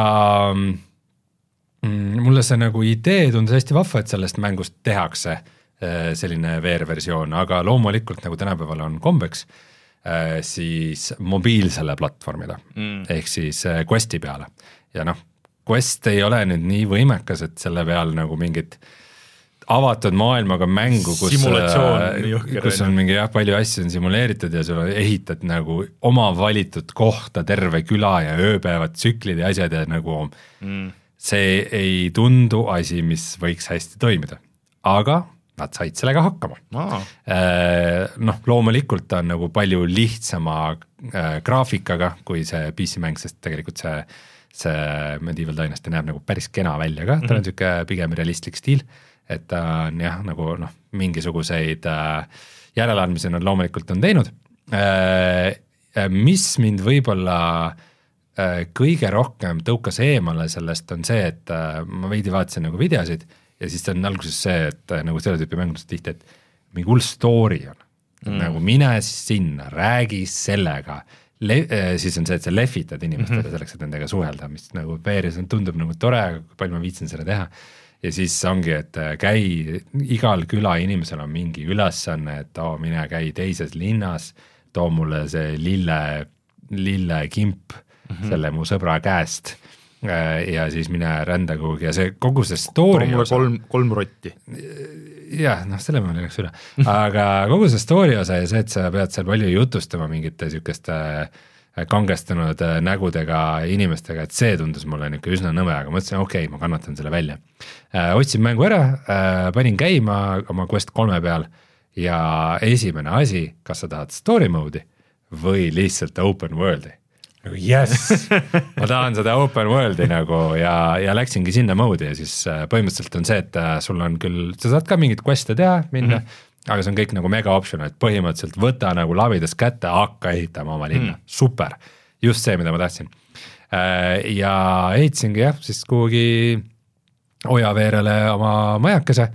Speaker 2: mulle see nagu idee tundus hästi vahva, et sellest mängust tehakse selline V R versioon, aga loomulikult nagu tänapäeval on kombeks, siis mobiilsele platvormile mm. ehk siis Questi peale ja noh, Quest ei ole nüüd nii võimekas, et selle peal nagu mingit avatud maailmaga mängu, kus, kus on mingi jah, palju asju on simuleeritud ja sul ehitad nagu oma valitud kohta terve küla ja ööpäevad tsüklid ja asjad ja nagu mm. see ei tundu asi, mis võiks hästi toimida, aga nad said sellega hakkama.
Speaker 1: Aa.
Speaker 2: Noh, loomulikult on nagu palju lihtsama graafikaga kui see P C-mäng, sest tegelikult see, see Medieval Dynasty näeb nagu päris kena välja ka, ta on siuke pigem realistlik stiil, et ta on jah, nagu noh, mingisuguseid järeleandmisi nad loomulikult on teinud. Mis mind võib-olla kõige rohkem tõukas eemale sellest on see, et ma veidi vaatasin nagu videosid ja siis on alguses see, et nagu selle tüüpi mängudest tihti, et mingi hull story on. Mm. Nagu mine sinna, räägi sellega, Le siis on see, et sa lehvitad inimestele mm-hmm. selleks, et nendega suhelda, mis nagu peeris tundub nagu tore, kui palju ma viitsin seda teha. Ja siis ongi, et käi, igal küla inimesel on mingi ülesanne, et too mine käi teises linnas, too mulle see lille, lille kimp mm-hmm. selle mu sõbra käest ja siis mine rända kuhugi ja see kogu see story
Speaker 1: osa, kolm, kolm rotti
Speaker 2: jah, noh selle ma läks üle aga kogu see story osa ja see, et sa pead seal palju jutustama mingite sükeste kangestunud nägudega inimestega, et see tundus mulle niuke üsna nõme, aga mõtlesin, okei okay,, ma kannatan selle välja otsin mängu ära, panin käima oma Quest kolme peal ja esimene asi, kas sa tahad story mode'i või lihtsalt open world'i yes, ma tahan seda open world'i nagu ja, ja läksingi sinna mode'i ja siis põhimõtteliselt on see, et sul on küll, sa saad ka mingit quest'e teha, minna, mm-hmm. aga see on kõik nagu mega option, et põhimõtteliselt võta nagu labidas kätte, hakka ehitama oma linna, mm. super, just see, mida ma tahtsin. Ja ehitasingi jah, siis kuhugi Ojaveerele oma majakese,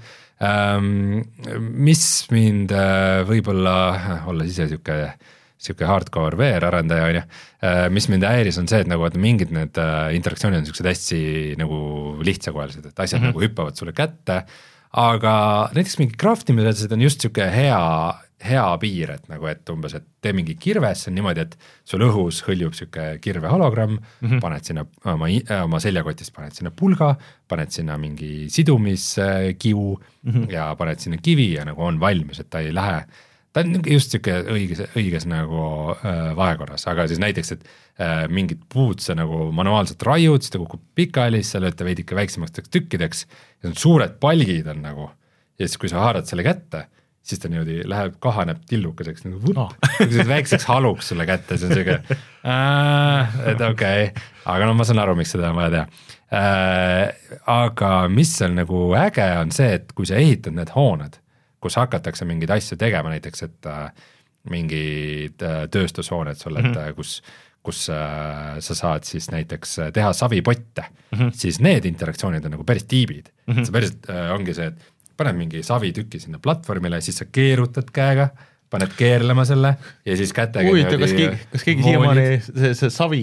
Speaker 2: mis mind võib-olla, olla ise siuke siuke hardcore V R-arendaja on ja, mis mind häiris on see, et nagu mingid need interaktsioonid on siuksed hästi nagu lihtsakohalised, et asjad mm-hmm. nagu hüppavad sulle kätte, aga näiteks mingi craftimised on just siuke hea, hea piir, et nagu, et umbes, et tee mingi kirves, see on niimoodi, et sul õhus hõljub siuke kirve hologramm, mm-hmm. paned sinna oma, oma seljakotist, paned sinna pulga, paned sinna mingi sidumiskivu mm-hmm. ja paned sinna kivi ja nagu on valmis, et ta ei lähe ta on just siuke õiges, õiges nagu äh, vahekorras, aga siis näiteks, et äh, mingid puud sa nagu manuaalselt raiud, siis ta kukub pikali, siis sa lööd ta veidike väiksemaks tükkideks ja need suured palgid on nagu ja siis kui sa haarad selle kätte, siis ta niimoodi läheb, kahaneb tillukeseks nagu vup, oh. väikseks haluks sulle kätte, see on siuke äh, et okei okay., aga no ma saan aru, miks seda on vaja teha äh, aga mis seal nagu äge on see, et kui sa ehitad need hooned, kus hakatakse mingeid asju tegema, näiteks, et äh, mingid äh, tööstushooned sulle, et mm-hmm. kus, kus äh, sa saad siis näiteks teha savipotte, mm-hmm. siis need interaktsioonid on nagu päris tiibid. Mm-hmm. See päris äh, ongi see, et paned mingi savitüki sinna platvormile, siis sa keerutad käega, paned keerlema selle ja siis kätega
Speaker 1: Huvita, kas, keegi, kas keegi siiamaani see, see savi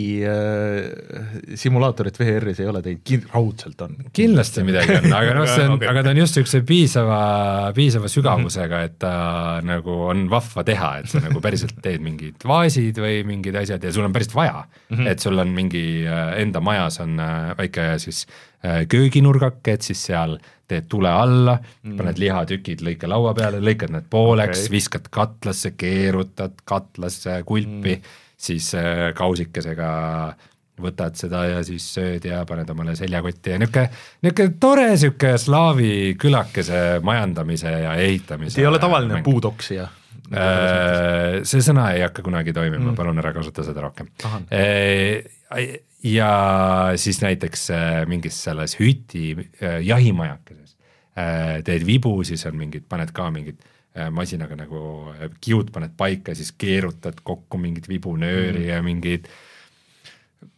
Speaker 1: äh, simulaatorit V R-is ei ole teid, raudselt on?
Speaker 2: Kindlasti midagi on, aga, no, see on, okay. aga ta on just üks piisava, piisava sügavusega, et ta nagu on vahva teha, et sa nagu päriselt teed mingid vaasid või mingid asjad ja sul on päris vaja, mm-hmm. et sul on mingi enda majas on väike siis kööginurgake, et siis seal teed tule alla, mm. paned lihatükid, lõika laua peale, lõikad need pooleks, okay. viskad katlasse, keerutad katlasse kulpi, mm. siis kausikesega võtad seda ja siis sööd ja paned omale seljakotti ja niuke, niuke tore siuke slaavi külakese majandamise ja ehitamise.
Speaker 1: Ei ole tavaline puudoksija?
Speaker 2: See sõna ei hakka kunagi toimima, mm. palun ära kasuta seda rohkem. Ja siis näiteks mingis selles hüti jahimajakeses teed vibu, siis on mingid, paned ka mingid masinaga nagu kiud paned paika, siis keerutad kokku mingid vibunööri mm. ja mingid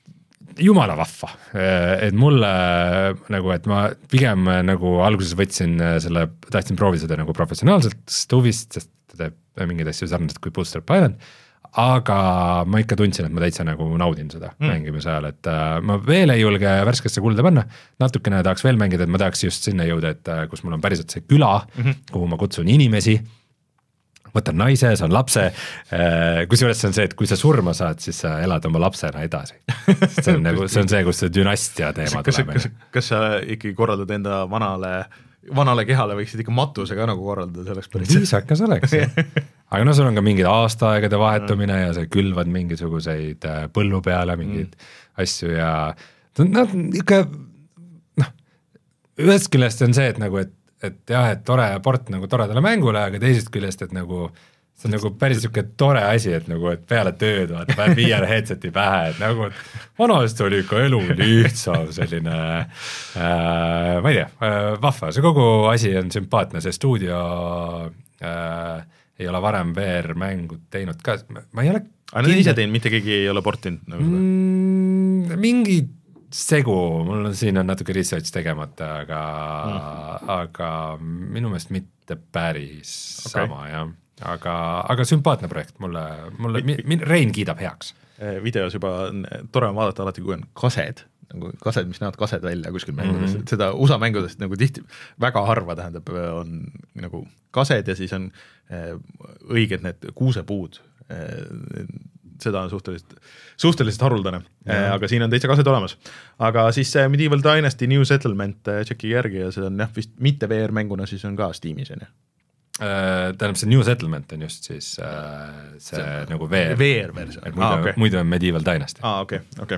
Speaker 2: jumala vahva, et mulle nagu, et ma pigem nagu alguses võtsin selle, tahtsin proovida seda nagu professionaalselt huvist, sest ta teeb mingeid asju sarnaselt kui Bootstrap Island, aga ma ikka tundsin, et ma täitsa nagu naudin seda mm. mängimise ajal, et uh, ma veel ei julge värskesse kulda panna, natukene tahaks veel mängida, et ma tahaks just sinna jõuda, et uh, kus mul on päriselt see küla, mm-hmm. kuhu ma kutsun inimesi, võtan naise, saan lapse, uh, kusjuures see on see, et kui sa surma saad, siis sa elad oma lapsena edasi. See on, nagu, see on see, kus see dünastia teema
Speaker 1: kas,
Speaker 2: tuleb.
Speaker 1: Kas, kas sa ikkagi korraldad enda vanale vanale kehale võiksid ikka matuse ka nagu korraldada, see oleks päris
Speaker 2: viisakas oleks. Aga no sul on ka mingid aastaaegade vahetumine ja sa külvad mingisuguseid põllu peale mingeid mm. asju ja no, ikka noh, ühest küljest on see, et nagu, et, et jah, et tore port nagu toredale mängule, aga teisest küljest, et nagu see on nagu päris niisugune tore asi, et nagu, et peale tööd vaata, päev viiele headseti pähe, et nagu vanasti oli ikka elu lihtsam selline äh, ma ei tea, äh, vahva, see kogu asi on sümpaatne, see stuudio äh, ei ole varem V R-mängu teinud ka, ma ei ole
Speaker 1: aga need ise teinud, mitte keegi ei ole portinud nagu
Speaker 2: mm, mingi segu, mul on siin on natuke research tegemata, aga mm. aga minu meelest mitte päris okay. sama, jah aga, aga sümpaatne projekt, mulle, mulle min, Rein kiidab heaks.
Speaker 1: Videos juba tore on vaadata alati, kui on kased, nagu kased, mis näevad kased välja kuskil mängudest, mm -hmm. seda U S A mängudest nagu tihti väga harva tähendab, on nagu kased ja siis on eh, õiged need kuusepuud, eh, seda on suhteliselt, suhteliselt haruldane, eh, aga siin on täitsa kased olemas. Aga siis eh, Medieval Dynasty New Settlement eh, tšeki järgi ja see on jah, vist mitte V R-mänguna, siis on ka Steamis, on ju.
Speaker 2: Tähendab, see New Settlement on just siis äh, see, see nagu V R,
Speaker 1: V R-versioon.
Speaker 2: Muidu, ah, okay. muidu on Medieval Dynasty.
Speaker 1: Aa, okei, okei.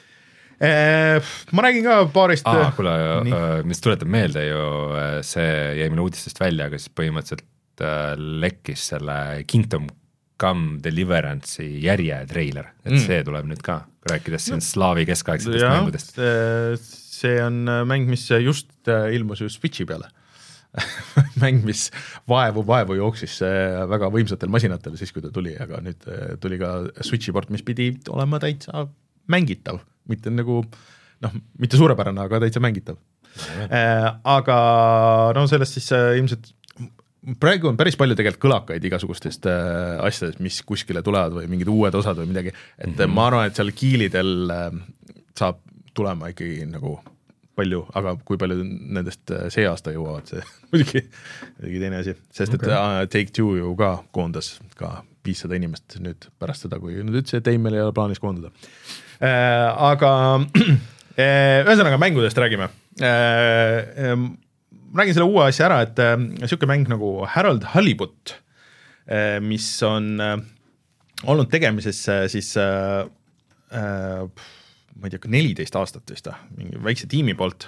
Speaker 1: Ma räägin ka paarist...
Speaker 2: Aa, kuule, mis tuletab meelde ju, see jäi meil uudistest välja, aga siis põhimõtteliselt lekkis selle Kingdom Come Deliverance'i järje treiler, et mm. see tuleb nüüd ka, rääkides siin slaavi keskaegsetest ja, mängudest.
Speaker 1: See on mäng, mis just ilmus ju Switchi peale. mäng, mis vaevu, vaevu jooksis väga võimsatel masinatel siis, kui ta tuli, aga nüüd tuli ka Switchi port, mis pidi olema täitsa mängitav, mitte nagu, noh, mitte suurepärane, aga täitsa mängitav. Aga no sellest siis ilmselt praegu on päris palju tegelikult kõlakaid igasugustest asjadest, mis kuskile tulevad või mingid uued osad või midagi, et mm-hmm. ma arvan, et seal kiilidel saab tulema ikkagi nagu palju, aga kui palju nendest see aasta jõuavad, see muidugi, muidugi teine asi, sest okay. et uh, Take-Two ju ka koondas ka viissada inimest nüüd pärast seda, kui nüüd ütles, et ei, meil ei ole plaanis koondada. Äh, aga äh, ühesõnaga mängudest räägime. Äh, äh, räägin selle uue asja ära, et äh, siuke mäng nagu Harold Halibut, äh, mis on äh, olnud tegemises äh, siis äh, äh, ma ei tea, neliteist aastat vist, mingi väikse tiimi poolt.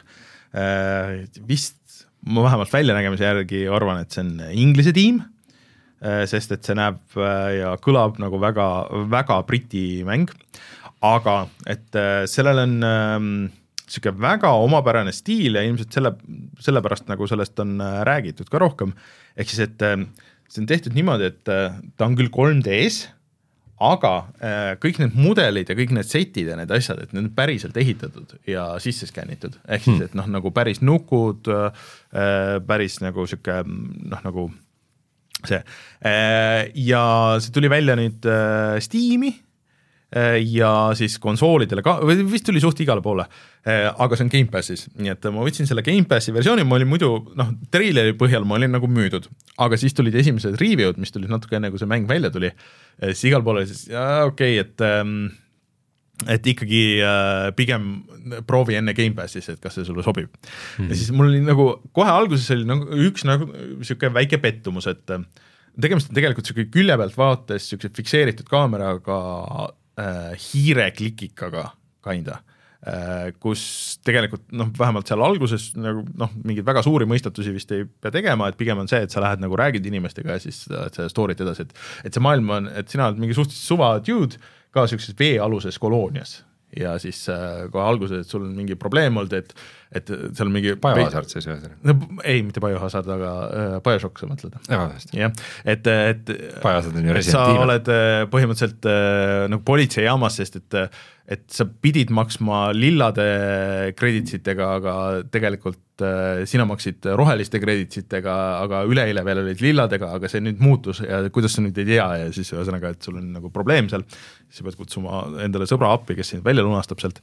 Speaker 1: Vist ma vähemalt väljanägemise järgi arvan, et see on inglise tiim, sest et see näeb ja kõlab nagu väga, väga briti mäng, aga et sellel on siuke väga omapärane stiil ja ilmselt selle, sellepärast nagu sellest on räägitud ka rohkem, ehk siis, et see on tehtud niimoodi, et ta on küll kolm D-s, aga äh, kõik need mudelid ja kõik need setid ja need asjad, et need on päriselt ehitatud ja sisse skännitud, ehk siis, et noh, nagu päris nukud, äh, päris nagu siuke, noh, nagu see äh, ja see tuli välja nüüd äh, Steam'i äh, ja siis konsoolidele ka, või vist tuli suht igale poole, äh, aga see on Game Passis, nii et ma võtsin selle Game Passi versiooni, ma olin muidu, noh, treileri põhjal ma olin nagu müüdud, aga siis tulid esimesed review'd, mis tulid natuke enne, kui see mäng välja tuli, siis igal poole siis, okei, okay, et, et ikkagi äh, pigem proovi enne Game Passis, et kas see sulle sobib. Mm-hmm. Ja siis mul oli nagu, kohe alguses oli nagu üks nagu siuke väike pettumus, et tegemist on tegelikult siuke külje pealt vaates siuke fikseeritud kaameraga äh, hiireklikikaga kinda, äh, kus tegelikult noh, vähemalt seal alguses nagu, noh, mingeid väga suuri mõistatusi vist ei pea tegema, et pigem on see, et sa lähed nagu räägid inimestega ja siis et sa story't edasi, et, et see maailm on, et sina oled mingi suhteliselt suva dude ka siukses veealuses koloonias ja siis äh, kohe alguses, et sul on mingi probleem olnud, et, et seal on mingi
Speaker 2: Biohazard siis ühesõnaga?
Speaker 1: No, ei, mitte Biohazard, aga äh, Bioshock sa mõtled. jah, et, et
Speaker 2: Biohazard on ju
Speaker 1: Resident Evil. Sa oled äh, põhimõtteliselt äh, nagu politseijaamas, sest et äh, et sa pidid maksma lillade krediitsitega, aga tegelikult sina maksid roheliste krediitsitega, aga üleeile veel olid lilladega, aga see nüüd muutus ja kuidas sa nüüd ei tea ja siis ühesõnaga, et sul on nagu probleem seal, siis sa pead kutsuma endale sõbra appi, kes sind välja lunastab sealt.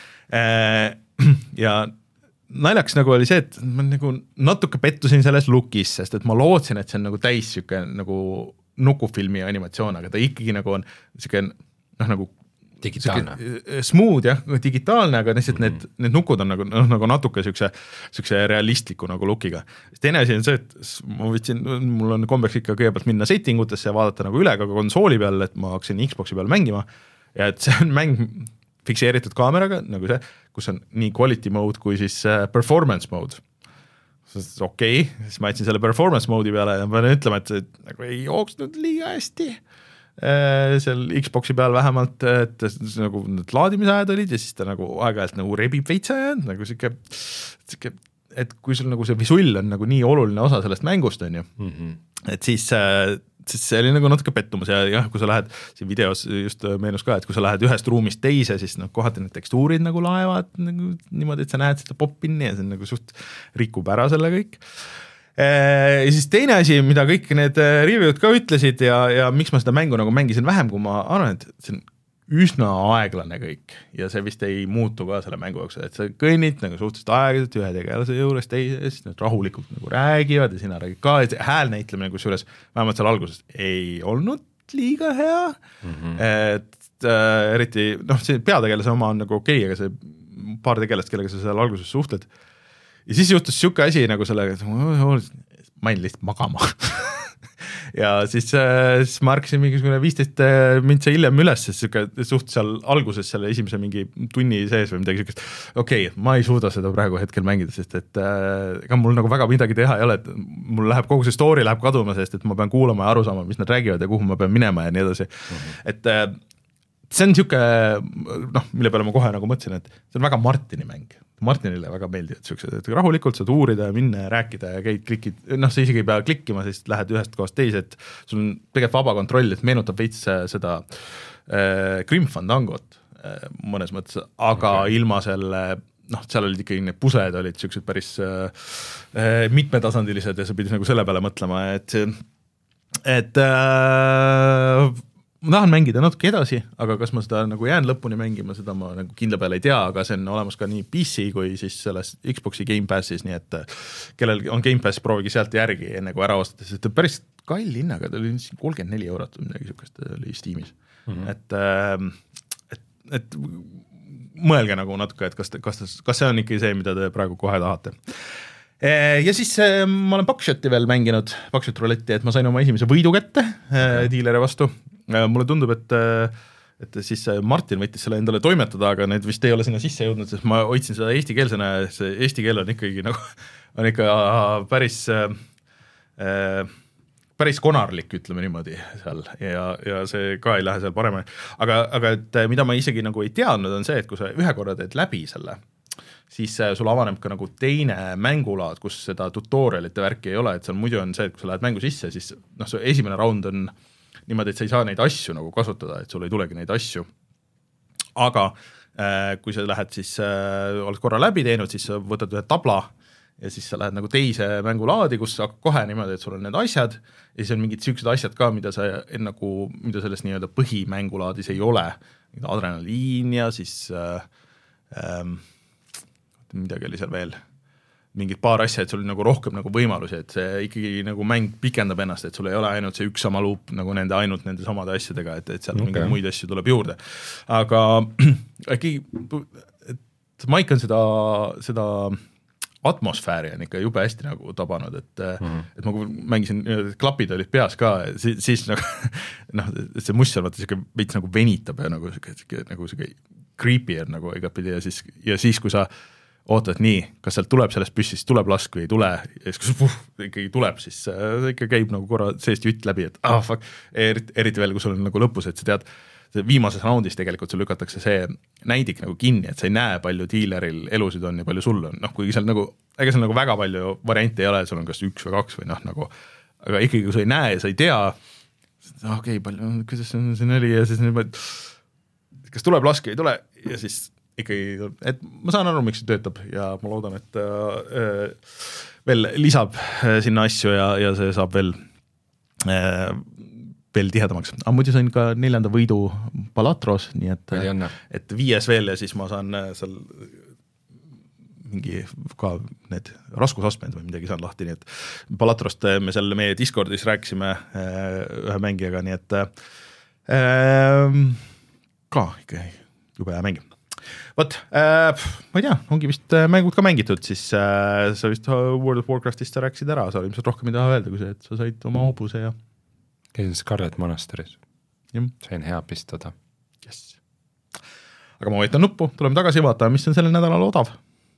Speaker 1: Ja naljaks nagu oli see, et ma nagu natuke pettusin selles lookis, sest et ma lootsin, et see on nagu täis siuke nagu nukufilmi animatsioon, aga ta ikkagi nagu on siuke noh nagu
Speaker 2: digitaalne.
Speaker 1: Smooth jah, digitaalne, aga lihtsalt mm -hmm. need, need nukud on nagu, noh, nagu natuke siukse, siukse realistliku nagu lookiga. Teine asi on see, et ma võtsin, mul on kombeks ikka kõigepealt minna setting utesse ja vaadata nagu üle ka konsooli peal, et ma hakkasin Xboxi peal mängima ja et see on mäng fikseeritud kaameraga, nagu see, kus on nii quality mode kui siis performance mode. Okei, okay. Siis ma jätsin selle performance mode'i peale ja ma pean ütlema, et see nagu ei jooksnud liiga hästi. Seal Xboxi peal vähemalt, et nagu need laadimisajad olid ja siis ta nagu aeg-ajalt nagu rebib veitsa ja nagu siuke, siuke, et kui sul nagu see visull on nagu nii oluline osa sellest mängust on ju, mm -hmm. et siis, siis see oli nagu natuke pettumus ja jah, kui sa lähed, siin videos just meenus ka, et kui sa lähed ühest ruumist teise, siis noh, kohati need tekstuurid nagu laevad nagu niimoodi, et sa näed seda pop-inni ja see on nagu suht rikub ära selle kõik. Ja siis teine asi, mida kõik need review'd ka ütlesid ja, ja miks ma seda mängu nagu mängisin vähem, kui ma arvan, et see on üsna aeglane kõik ja see vist ei muutu ka selle mängu jaoks, et sa kõnnid nagu suhteliselt aeglaselt ühe tegelase juures teise, siis need rahulikult nagu räägivad ja sina räägid ka, et hääl näitlemine kusjuures vähemalt seal alguses ei olnud liiga hea, mm -hmm. et äh, eriti, noh, see peategelase oma on nagu okei okay,, aga see paar tegelast, kellega sa seal alguses suhtled, ja siis juhtus siuke asi nagu sellega, et ma jäin lihtsalt magama ja siis, siis ma ärkasin mingisugune viisteist mintse hiljem üles, sest siuke suht seal alguses selle esimese mingi tunni sees või midagi siukest, okei okay,, ma ei suuda seda praegu hetkel mängida, sest et ega mul nagu väga midagi teha ei ole, et mul läheb kogu see story läheb kaduma, sest et ma pean kuulama ja aru saama, mis nad räägivad ja kuhu ma pean minema ja nii edasi, mm-hmm. et see on siuke, noh, mille peale ma kohe nagu mõtlesin, et see on väga Martini mäng. Martinile väga meeldivad siuksed, et rahulikult saad uurida ja minna ja rääkida ja käid klikid, noh, sa isegi ei pea klikkima, siis lähed ühest kohast teise, et sul on tegelikult vaba kontroll, et meenutab veits seda äh, Grim Fandangot äh, mõnes mõttes, aga okay. ilma selle, noh, seal olid ikkagi need pusled olid siuksed päris äh, mitmetasandilised ja sa pidid nagu selle peale mõtlema, et et äh, ma tahan mängida natuke edasi, aga kas ma seda nagu jään lõpuni mängima, seda ma nagu kindla peale ei tea, aga see on olemas ka nii P C kui siis selles Xboxi Game Passis, nii et kellel on Game Pass, proovigi sealt järgi enne kui ära ostada, sest päris kall hinnaga, ta oli kolmkümmend neli eurot või midagi sukest, oli Steamis. Mm -hmm. et, et, et mõelge nagu natuke, et kas, kas, kas see on ikkagi see, mida te praegu kohe tahate. Ja siis ma olen Buckshoti veel mänginud, Buckshot rouletti, et ma sain oma esimese võidu kätte okay. diileri vastu. Mulle tundub, et, et siis Martin võttis selle endale toimetada, aga need vist ei ole sinna sisse jõudnud, sest ma hoidsin seda eesti keelsena ja see eesti keel on ikkagi nagu, on ikka päris, äh, päris konarlik, ütleme niimoodi seal ja, ja see ka ei lähe seal paremini. Aga, aga et mida ma isegi nagu ei teadnud, on see, et kui sa ühe korra teed läbi selle, siis sul avaneb ka nagu teine mängulaad, kus seda tutorialite värki ei ole, et seal muidu on see, et kui sa lähed mängu sisse, siis noh, see esimene round on niimoodi, et sa ei saa neid asju nagu kasutada, et sul ei tulegi neid asju. Aga äh, kui sa lähed siis, äh, oled korra läbi teinud, siis sa võtad ühe tabla ja siis sa lähed nagu teise mängulaadi, kus sa kohe niimoodi, et sul on need asjad ja siis on mingid siuksed asjad ka, mida sa nagu, mida selles nii-öelda põhimängulaadis ei ole. Adrenaliin ja siis äh, äh, midagi oli seal veel. Mingid paar asja, et sul on nagu rohkem nagu võimalusi, et see ikkagi nagu mäng pikendab ennast, et sul ei ole ainult see üks sama luup nagu nende ainult nende samade asjadega, et, et sealt okay. mingeid muid asju tuleb juurde. Aga äkki, et Mike on seda, seda atmosfääri on ikka jube hästi nagu tabanud, et, mm-hmm. et ma mängisin, klapid olid peas ka, siis, siis nagu, noh, see must seal vaata siuke veits nagu venitab ja nagu siuke, nagu siuke creepy on nagu igatpidi ja siis, ja siis kui sa ootad nii, kas sealt tuleb sellest püssist, tuleb lask või ei tule, ja siis kui puh, ikkagi tuleb, siis see ikka käib nagu korra seest jutt läbi, et ah fuck, eriti, eriti veel, kui sul on nagu lõpus, et sa tead, viimases raundis tegelikult sul lükatakse see näidik nagu kinni, et sa ei näe, palju diileril elusid on ja palju sul on, noh, kuigi seal nagu, ega seal nagu väga palju variante ei ole, sul on kas üks või kaks või noh, nagu, aga ikkagi, kui sa ei näe ja sa ei tea, okei okay,, palju, kuidas see neli ja siis niimoodi, kas tuleb laske, ei tule ja siis ikkagi, et ma saan aru, miks see töötab ja ma loodan, et äh, veel lisab sinna asju ja, ja see saab veel äh, veel tihedamaks. Aga muidu sain ka neljanda võidu Palatros, nii et, et viies veel ja siis ma saan seal mingi ka need raskusastmed või midagi saan lahti, nii et Palatrost me seal meie Discordis rääkisime ühe mängijaga, nii et äh, ka ikka jube hea mäng. Vot, äh, ma ei tea, ongi vist mängud ka mängitud, siis äh, sa vist World of Warcraftist sa rääkisid ära, sa ilmselt rohkem ei taha öelda, kui see, et sa said oma hobuse ja
Speaker 2: käisin Scarlet Monasteris. Sain hea pistada.
Speaker 1: Yes. Aga ma võitan nuppu, tuleme tagasi vaata, mis on sellel nädalal odav.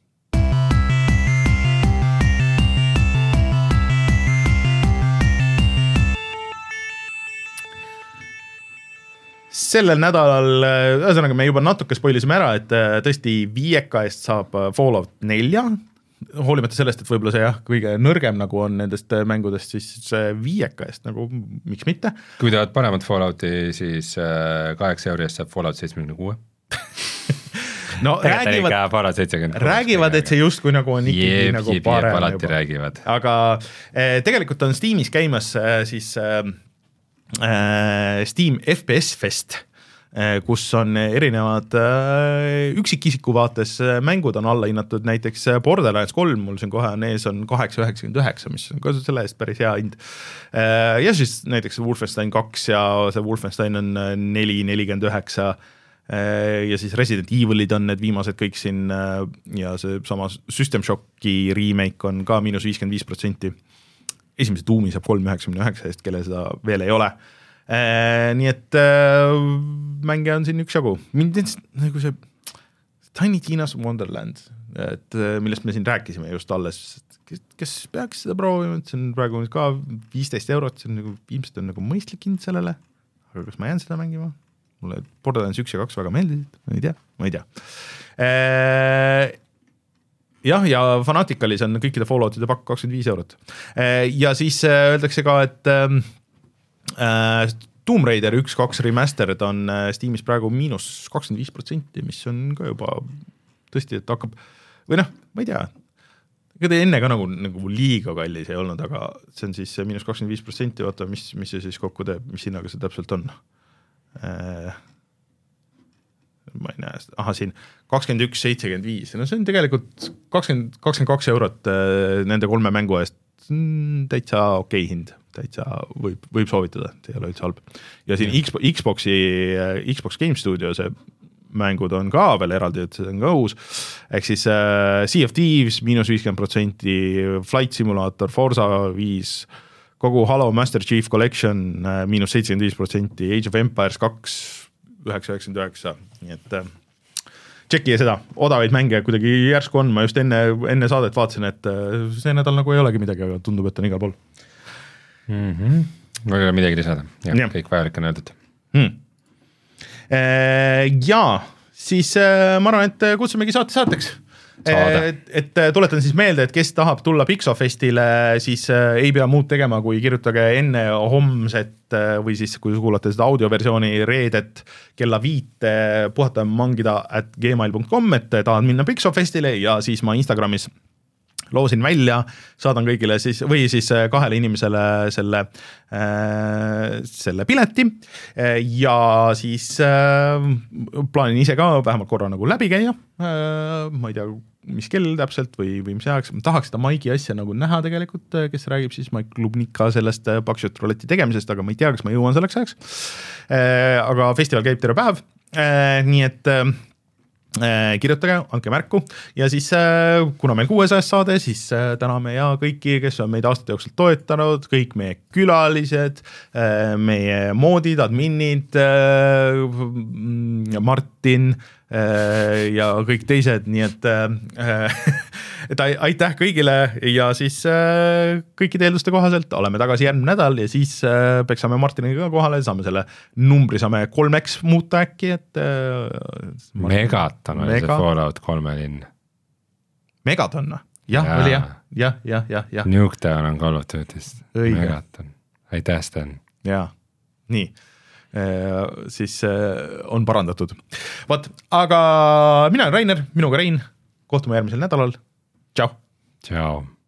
Speaker 1: Sellel nädalal, ühesõnaga me juba natuke spoilisime ära, et tõesti viieka eest saab Fallout nelja, hoolimata sellest, et võib-olla see jah, kõige nõrgem nagu on nendest mängudest, siis see viieka eest nagu, miks mitte.
Speaker 2: Kui tahad paremat Fallouti, siis kaheksa euri eest saab Fallout seitsekümmend kuus.
Speaker 1: No räägivad, räägivad, et see justkui nagu on ikkagi
Speaker 2: jeeb,
Speaker 1: nagu
Speaker 2: jeeb,
Speaker 1: parem.
Speaker 2: Jeeb, alati räägivad.
Speaker 1: Aga eh, tegelikult on Steamis käimas eh, siis eh, Steam F P S Fest, kus on erinevad üksikisiku vaates mängud on alla hinnatud, näiteks Borderlands kolm, mul siin kohe on ees on kaheksa üheksakümmend üheksa, mis on ka selle eest päris hea hind. Ja siis näiteks Wolfenstein kaks ja see Wolfenstein on neli nelikümmend üheksa ja siis Resident Evilid on need viimased kõik siin ja see sama System Shocki remake on ka miinus viiskümmend viis protsenti. Esimese tuumi saab kolm üheksakümmend üheksa eest, kelle seda veel ei ole. Äh, nii et äh, mänge on siin üks jagu. Mind nagu see Tiny Tina's Wonderland, et, millest me siin rääkisime just alles, kes, kes peaks seda proovima, et see on praegu ka viisteist eurot, see on nagu, ilmselt on nagu mõistlik hind sellele, aga kas ma jään seda mängima? Mulle Borderlands üks ja kaks väga meeldisid, ma ei tea, ma ei tea. Äh, jah, ja Fanaticalis on kõikide Falloutide pakk kakskümmend viis eurot. Äh, ja siis äh, öeldakse ka, et äh, Uh, Tomb Raider üks kaks remastered on uh, Steamis praegu miinus kakskümmend viis protsenti, mis on ka juba tõesti, et hakkab, või noh, ma ei tea, ega ta enne ka nagu, nagu liiga kallis ei olnud, aga see on siis miinus kakskümmend viis protsenti, vaata, mis, mis see siis kokku teeb, mis hinnaga see täpselt on. Uh, ma ei näe, aha, siin kakskümmend üks seitsekümmend viis, no see on tegelikult kakskümmend, kakskümmend kaks eurot uh, nende kolme mängu eest, täitsa okei hind, täitsa võib, võib soovitada, see ei ole üldse halb. Ja siin Xbox, Xboxi, Xbox Game Studio, see mängud on ka veel eraldi, et see on ka uus, ehk siis uh, Sea of Thieves, miinus viiskümmend protsenti, Flight Simulator, Forza viis, kogu Halo Master Chief Collection, uh, miinus seitsekümmend viis protsenti, Age of Empires kaks, üheksa üheksakümmend üheksa, nii et uh, tšekki seda, odavaid mänge kuidagi järsku on, ma just enne, enne saadet vaatasin, et uh, see nädal nagu ei olegi midagi, aga tundub, et on igal pool.
Speaker 2: Mm-hmm. Ma ei ole midagi lisada, ja, ja. Kõik vajalik on öeldud.
Speaker 1: Hmm. Ja siis ma arvan, et kutsumegi saate saateks. Et, et tuletan siis meelde, et kes tahab tulla Pixofestile, siis ei pea muud tegema, kui kirjutage enne homset või siis kui kuulate seda audioversiooni reedet kella viite puhata mangida at gmail dot com, et tahad minna Pixofestile ja siis ma Instagramis loosin välja, saadan kõigile siis, või siis kahele inimesele selle, äh, selle pileti ja siis äh, plaanin ise ka vähemalt korra nagu läbi käia, äh, ma ei tea, mis kell täpselt või, või mis ajaks, ma tahaks seda Maigi asja nagu näha tegelikult, kes räägib siis Maik Klubnika sellest Pakšut Rouleti tegemisest, aga ma ei tea, kas ma jõuan selleks ajaks, äh, aga festival käib terve päev, äh, nii et äh, kirjutage, andke märku ja siis kuna meil kuuesajas saade, siis täname ja kõiki, kes on meid aastate jooksul toetanud, kõik meie külalised, meie moodid, adminid, Martin ja kõik teised, nii et, et aitäh kõigile ja siis kõikide eelduste kohaselt oleme tagasi järgmine nädal ja siis peksame Martiniga kohale, saame selle numbri, saame kolm X muuta äkki, et
Speaker 2: Megaton oli Mega. See Fallout kolme linn.
Speaker 1: Megaton, jah, ja. Oli jah, jah, jah, jah, jah.
Speaker 2: Nuketown on Call of Duty'st. Megaton, aitäh Sten.
Speaker 1: Jaa, nii. siis on parandatud. Vot, aga mina olen Rainer, minuga Rein, kohtume järgmisel nädalal, tšau!
Speaker 2: Tšau!